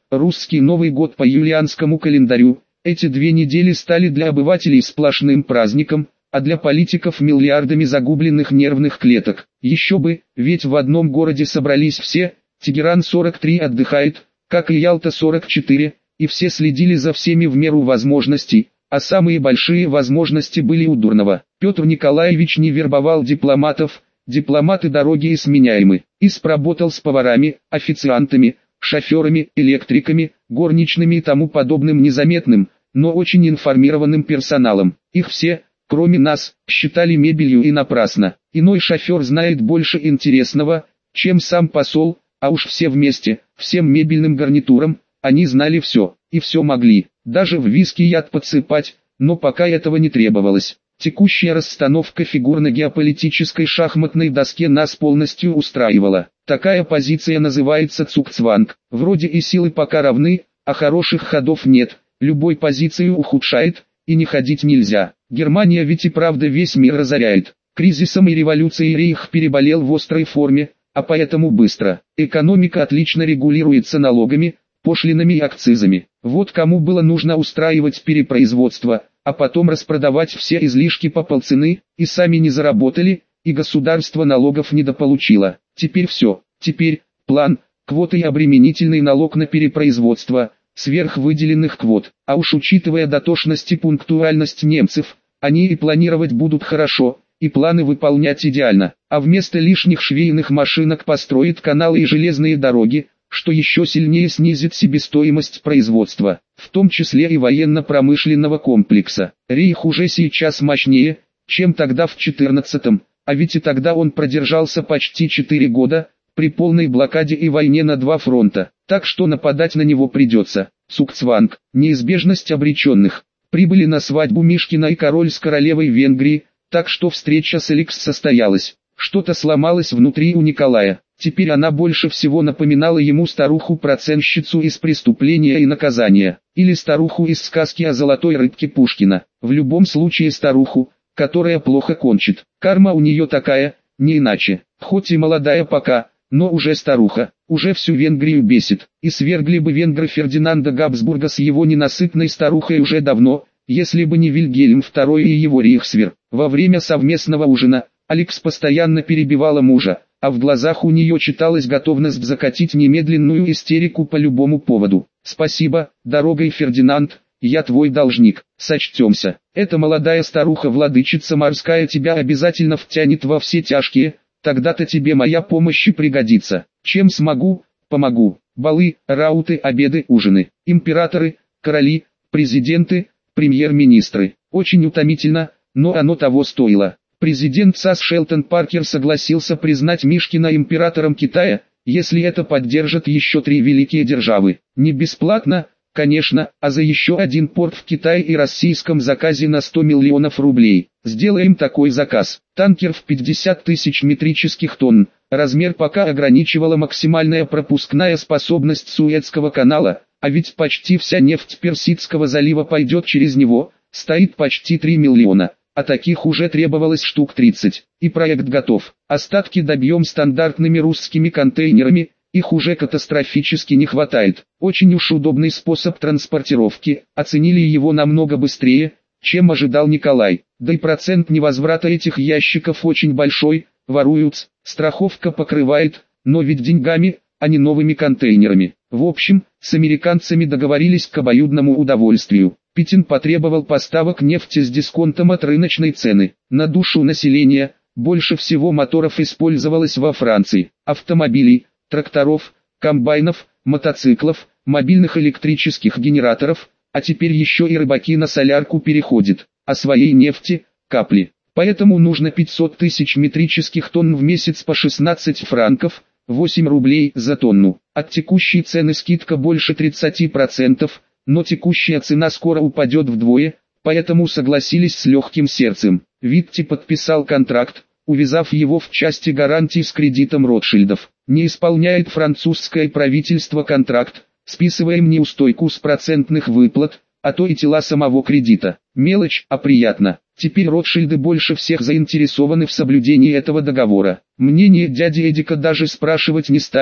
русский Новый год по юлианскому календарю. Эти две недели стали для обывателей сплошным праздником, а для политиков миллиардами загубленных нервных клеток. Еще бы, ведь в одном городе собрались все, Тегеран сорок три отдыхает, как и Ялта сорок четыре, и все следили за всеми в меру возможностей, а самые большие возможности были у Дурнова. Петр Николаевич не вербовал дипломатов, дипломаты дороги и сменяемы, и сработал с поварами, официантами, шоферами, электриками, горничными и тому подобным незаметным, но очень информированным персоналом. Их все, кроме нас, считали мебелью и напрасно. Иной шофер знает больше интересного, чем сам посол, а уж все вместе, всем мебельным гарнитурам, они знали все, и все могли, даже в виски яд подсыпать, но пока этого не требовалось. Текущая расстановка фигур на геополитической шахматной доске нас полностью устраивала. Такая позиция называется цугцванг. Вроде и силы пока равны, а хороших ходов нет, любой позицию ухудшает, и не ходить нельзя. Германия ведь и правда весь мир разоряет. Кризисом и революцией рейх переболел в острой форме, а поэтому быстро. Экономика отлично регулируется налогами, пошлинами и акцизами. Вот кому было нужно устраивать перепроизводство, а потом распродавать все излишки по полцены, и сами не заработали, и государство налогов недополучило. Теперь все, теперь, план, квоты и обременительный налог на перепроизводство, сверх выделенных квот, а уж учитывая дотошность и пунктуальность немцев, они и планировать будут хорошо, и планы выполнять идеально, а вместо лишних швейных машинок построит каналы и железные дороги, что еще сильнее снизит себестоимость производства, в том числе и военно-промышленного комплекса. Рейх уже сейчас мощнее, чем тогда в четырнадцатом, а ведь и тогда он продержался почти четыре года, при полной блокаде и войне на два фронта, так что нападать на него придется. Цугцванг, неизбежность обреченных. Прибыли на свадьбу Мишкина и король с королевой Венгрии, так что встреча с Эликс состоялась. Что-то сломалось внутри у Николая. Теперь она больше всего напоминала ему старуху-проценщицу из «Преступления и наказания», или старуху из сказки о золотой рыбке Пушкина. В любом случае старуху, которая плохо кончит. Карма у нее такая, не иначе. Хоть и молодая пока, но уже старуха, уже всю Венгрию бесит. И свергли бы венгры Фердинанда Габсбурга с его ненасытной старухой уже давно, если бы не Вильгельм второй и его рейхсвер. Во время совместного ужина, Алекс постоянно перебивала мужа, а в глазах у нее читалась готовность закатить немедленную истерику по любому поводу. «Спасибо, дорогой Фердинанд, я твой должник, сочтемся. Эта молодая старуха-владычица морская тебя обязательно втянет во все тяжкие, тогда-то тебе моя помощь и пригодится. Чем смогу, помогу. Балы, рауты, обеды, ужины. Императоры, короли, президенты, премьер-министры. Очень утомительно, но оно того стоило». Президент САС Шелтон Паркер согласился признать Мишкина императором Китая, если это поддержат еще три великие державы. Не бесплатно, конечно, а за еще один порт в Китае и российском заказе на сто миллионов рублей. Сделаем такой заказ. Танкер в пятьдесят тысяч метрических тонн. Размер пока ограничивала максимальная пропускная способность Суэцкого канала, а ведь почти вся нефть Персидского залива пойдет через него, стоит почти три миллиона. А таких уже требовалось штук тридцать, и проект готов. Остатки добьем стандартными русскими контейнерами, их уже катастрофически не хватает. Очень уж удобный способ транспортировки, оценили его намного быстрее, чем ожидал Николай. Да и процент невозврата этих ящиков очень большой, воруют, страховка покрывает, но ведь деньгами, а не новыми контейнерами. В общем, с американцами договорились к обоюдному удовольствию. Пекин потребовал поставок нефти с дисконтом от рыночной цены. На душу населения, больше всего моторов использовалось во Франции. Автомобилей, тракторов, комбайнов, мотоциклов, мобильных электрических генераторов, а теперь еще и рыбаки на солярку переходят. А своей нефти, капли. Поэтому нужно пятьсот тысяч метрических тонн в месяц по шестнадцать франков, восемь рублей за тонну. От текущей цены скидка больше тридцати процентов. Но текущая цена скоро упадет вдвое, поэтому согласились с легким сердцем. Витти подписал контракт, увязав его в части гарантий с кредитом Ротшильдов. Не исполняет французское правительство контракт, списываем неустойку с процентных выплат, а то и тела самого кредита. Мелочь, а приятно. Теперь Ротшильды больше всех заинтересованы в соблюдении этого договора. Мнение дяди Эдика даже спрашивать не стали,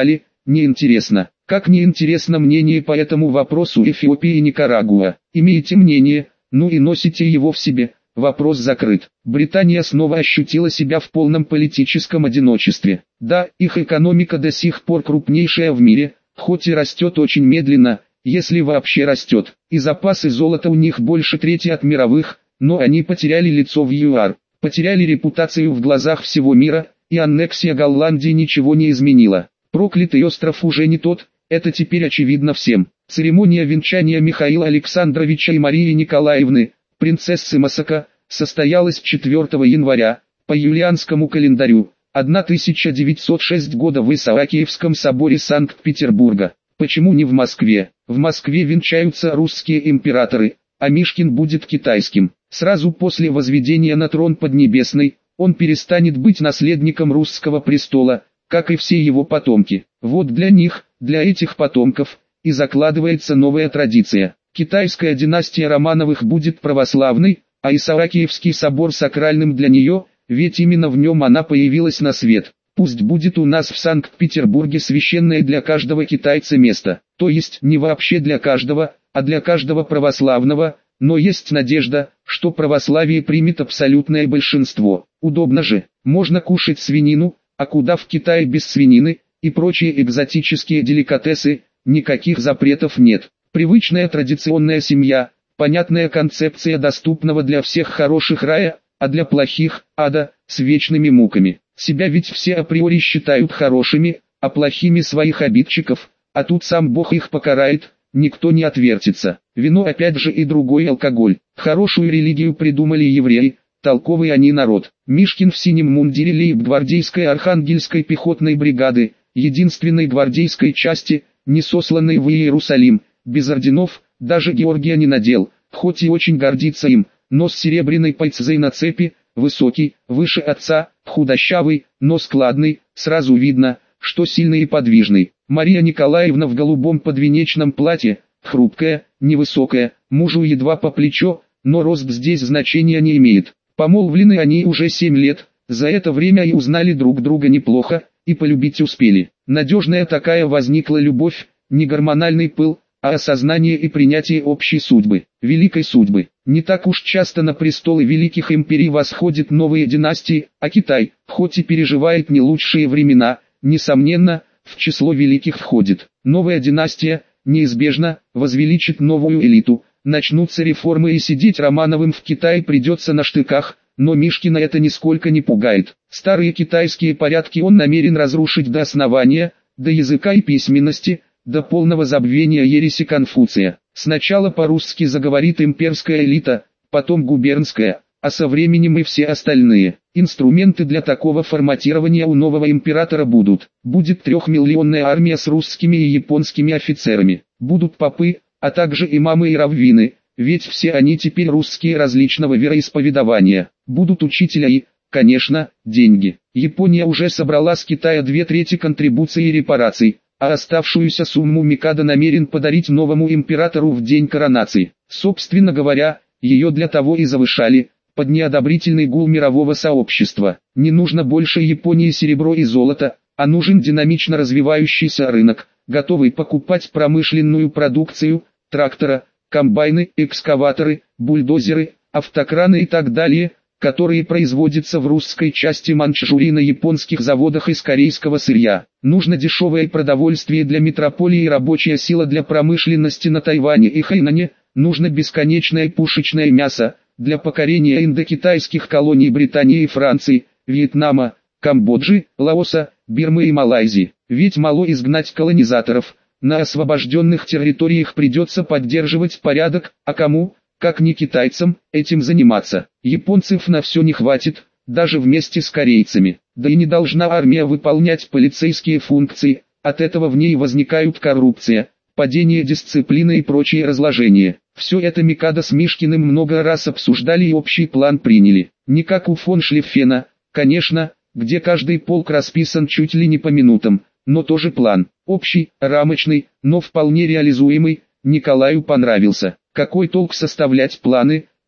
неинтересно. Как неинтересно мнение по этому вопросу Эфиопии и Никарагуа. Имеете мнение, ну и носите его в себе. Вопрос закрыт. Британия снова ощутила себя в полном политическом одиночестве. Да, их экономика до сих пор крупнейшая в мире, хоть и растет очень медленно, если вообще растет. И запасы золота у них больше трети от мировых, но они потеряли лицо в ЮАР, потеряли репутацию в глазах всего мира, и аннексия Голландии ничего не изменила. Проклятый остров уже не тот, это теперь очевидно всем. Церемония венчания Михаила Александровича и Марии Николаевны, принцессы Масака, состоялась четвёртого января, по юлианскому календарю, тысяча девятьсот шестого года в Исаакиевском соборе Санкт-Петербурга. Почему не в Москве? В Москве венчаются русские императоры, а Мишкин будет китайским. Сразу после возведения на трон Поднебесной, он перестанет быть наследником русского престола, как и все его потомки. Вот для них, для этих потомков, и закладывается новая традиция. Китайская династия Романовых будет православной, а Исаакиевский собор сакральным для нее, ведь именно в нем она появилась на свет. Пусть будет у нас в Санкт-Петербурге священное для каждого китайца место, то есть не вообще для каждого, а для каждого православного, но есть надежда, что православие примет абсолютное большинство. Удобно же, можно кушать свинину, а куда в Китае без свинины, и прочие экзотические деликатесы, никаких запретов нет. Привычная традиционная семья, понятная концепция доступного для всех хороших рая, а для плохих – ада, с вечными муками. Себя ведь все априори считают хорошими, а плохими своих обидчиков, а тут сам Бог их покарает, никто не отвертится. Вино опять же и другой алкоголь. Хорошую религию придумали евреи, толковый они народ. Мишкин в синем мундире лейб-гвардейской архангельской пехотной бригады, единственной гвардейской части, не сосланной в Иерусалим, без орденов, даже Георгия не надел, хоть и очень гордится им, но с серебряной пайцзой на цепи, высокий, выше отца, худощавый, но складный, сразу видно, что сильный и подвижный. Мария Николаевна в голубом подвенечном платье, хрупкая, невысокая, мужу едва по плечо, но рост здесь значения не имеет. Помолвлены они уже семь лет, за это время и узнали друг друга неплохо, и полюбить успели. Надежная такая возникла любовь, не гормональный пыл, а осознание и принятие общей судьбы, великой судьбы. Не так уж часто на престолы великих империй восходят новые династии, а Китай, хоть и переживает не лучшие времена, несомненно, в число великих входит. Новая династия, неизбежно, возвеличит новую элиту, начнутся реформы и сидеть Романовым в Китае придется на штыках, но Мишкина это нисколько не пугает. Старые китайские порядки он намерен разрушить до основания, до языка и письменности, до полного забвения ереси Конфуция. Сначала по-русски заговорит имперская элита, потом губернская, а со временем и все остальные. Инструменты для такого форматирования у нового императора будут. Будет трехмиллионная армия с русскими и японскими офицерами. Будут попы, а также имамы и раввины, ведь все они теперь русские различного вероисповедания. Будут учителя и, конечно, деньги. Япония уже собрала с Китая две трети контрибуций и репараций, а оставшуюся сумму Микадо намерен подарить новому императору в день коронации. Собственно говоря, ее для того и завышали, под неодобрительный гул мирового сообщества. Не нужно больше Японии серебро и золото, а нужен динамично развивающийся рынок, готовый покупать промышленную продукцию, трактора, комбайны, экскаваторы, бульдозеры, автокраны и так далее, которые производятся в русской части Манчжурии на японских заводах из корейского сырья. Нужно дешевое продовольствие для метрополии и рабочая сила для промышленности на Тайване и Хайнане, нужно бесконечное пушечное мясо, для покорения индокитайских колоний Британии и Франции, Вьетнама, Камбоджи, Лаоса, Бирмы и Малайзии. Ведь мало изгнать колонизаторов, на освобожденных территориях придется поддерживать порядок, а кому, как не китайцам, этим заниматься. Японцев на все не хватит, даже вместе с корейцами. Да и не должна армия выполнять полицейские функции, от этого в ней возникают коррупция, падение дисциплины и прочие разложения. Все это Микадо с Мишкиным много раз обсуждали и общий план приняли. Не как у фон Шлиффена, конечно, где каждый полк расписан чуть ли не по минутам, но тоже план. Общий, рамочный, но вполне реализуемый, Николаю понравился. Какой толк составлять планы,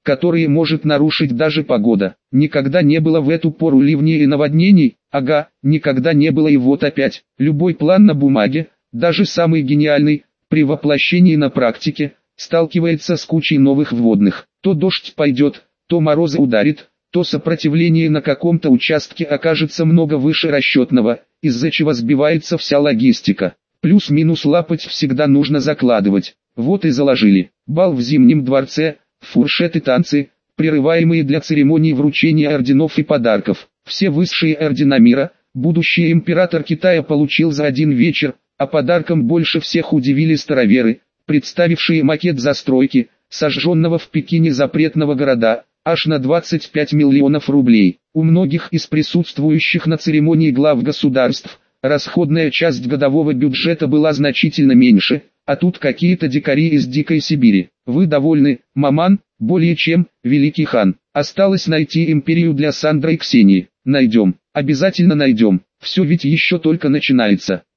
которые может нарушить даже погода. Никогда не было в эту пору ливней и наводнений, ага, никогда не было, и вот опять. Любой план на бумаге, даже самый гениальный, при воплощении на практике, сталкивается с кучей новых вводных. То дождь пойдет, то морозы ударит, то сопротивление на каком-то участке окажется много выше расчетного, из-за чего сбивается вся логистика. Плюс-минус лапать всегда нужно закладывать. Вот и заложили. Бал в Зимнем дворце, фуршет и танцы, прерываемые для церемонии вручения орденов и подарков. Все высшие ордена мира, будущий император Китая получил за один вечер, а подарком больше всех удивили староверы, представившие макет застройки, сожженного в Пекине запретного города, аж на двадцать пять миллионов рублей. У многих из присутствующих на церемонии глав государств, расходная часть годового бюджета была значительно меньше, а тут какие-то дикари из дикой Сибири. Вы довольны, маман? Более чем, великий хан. Осталось найти империю для Сандры и Ксении. Найдем, обязательно найдем. Все ведь еще только начинается.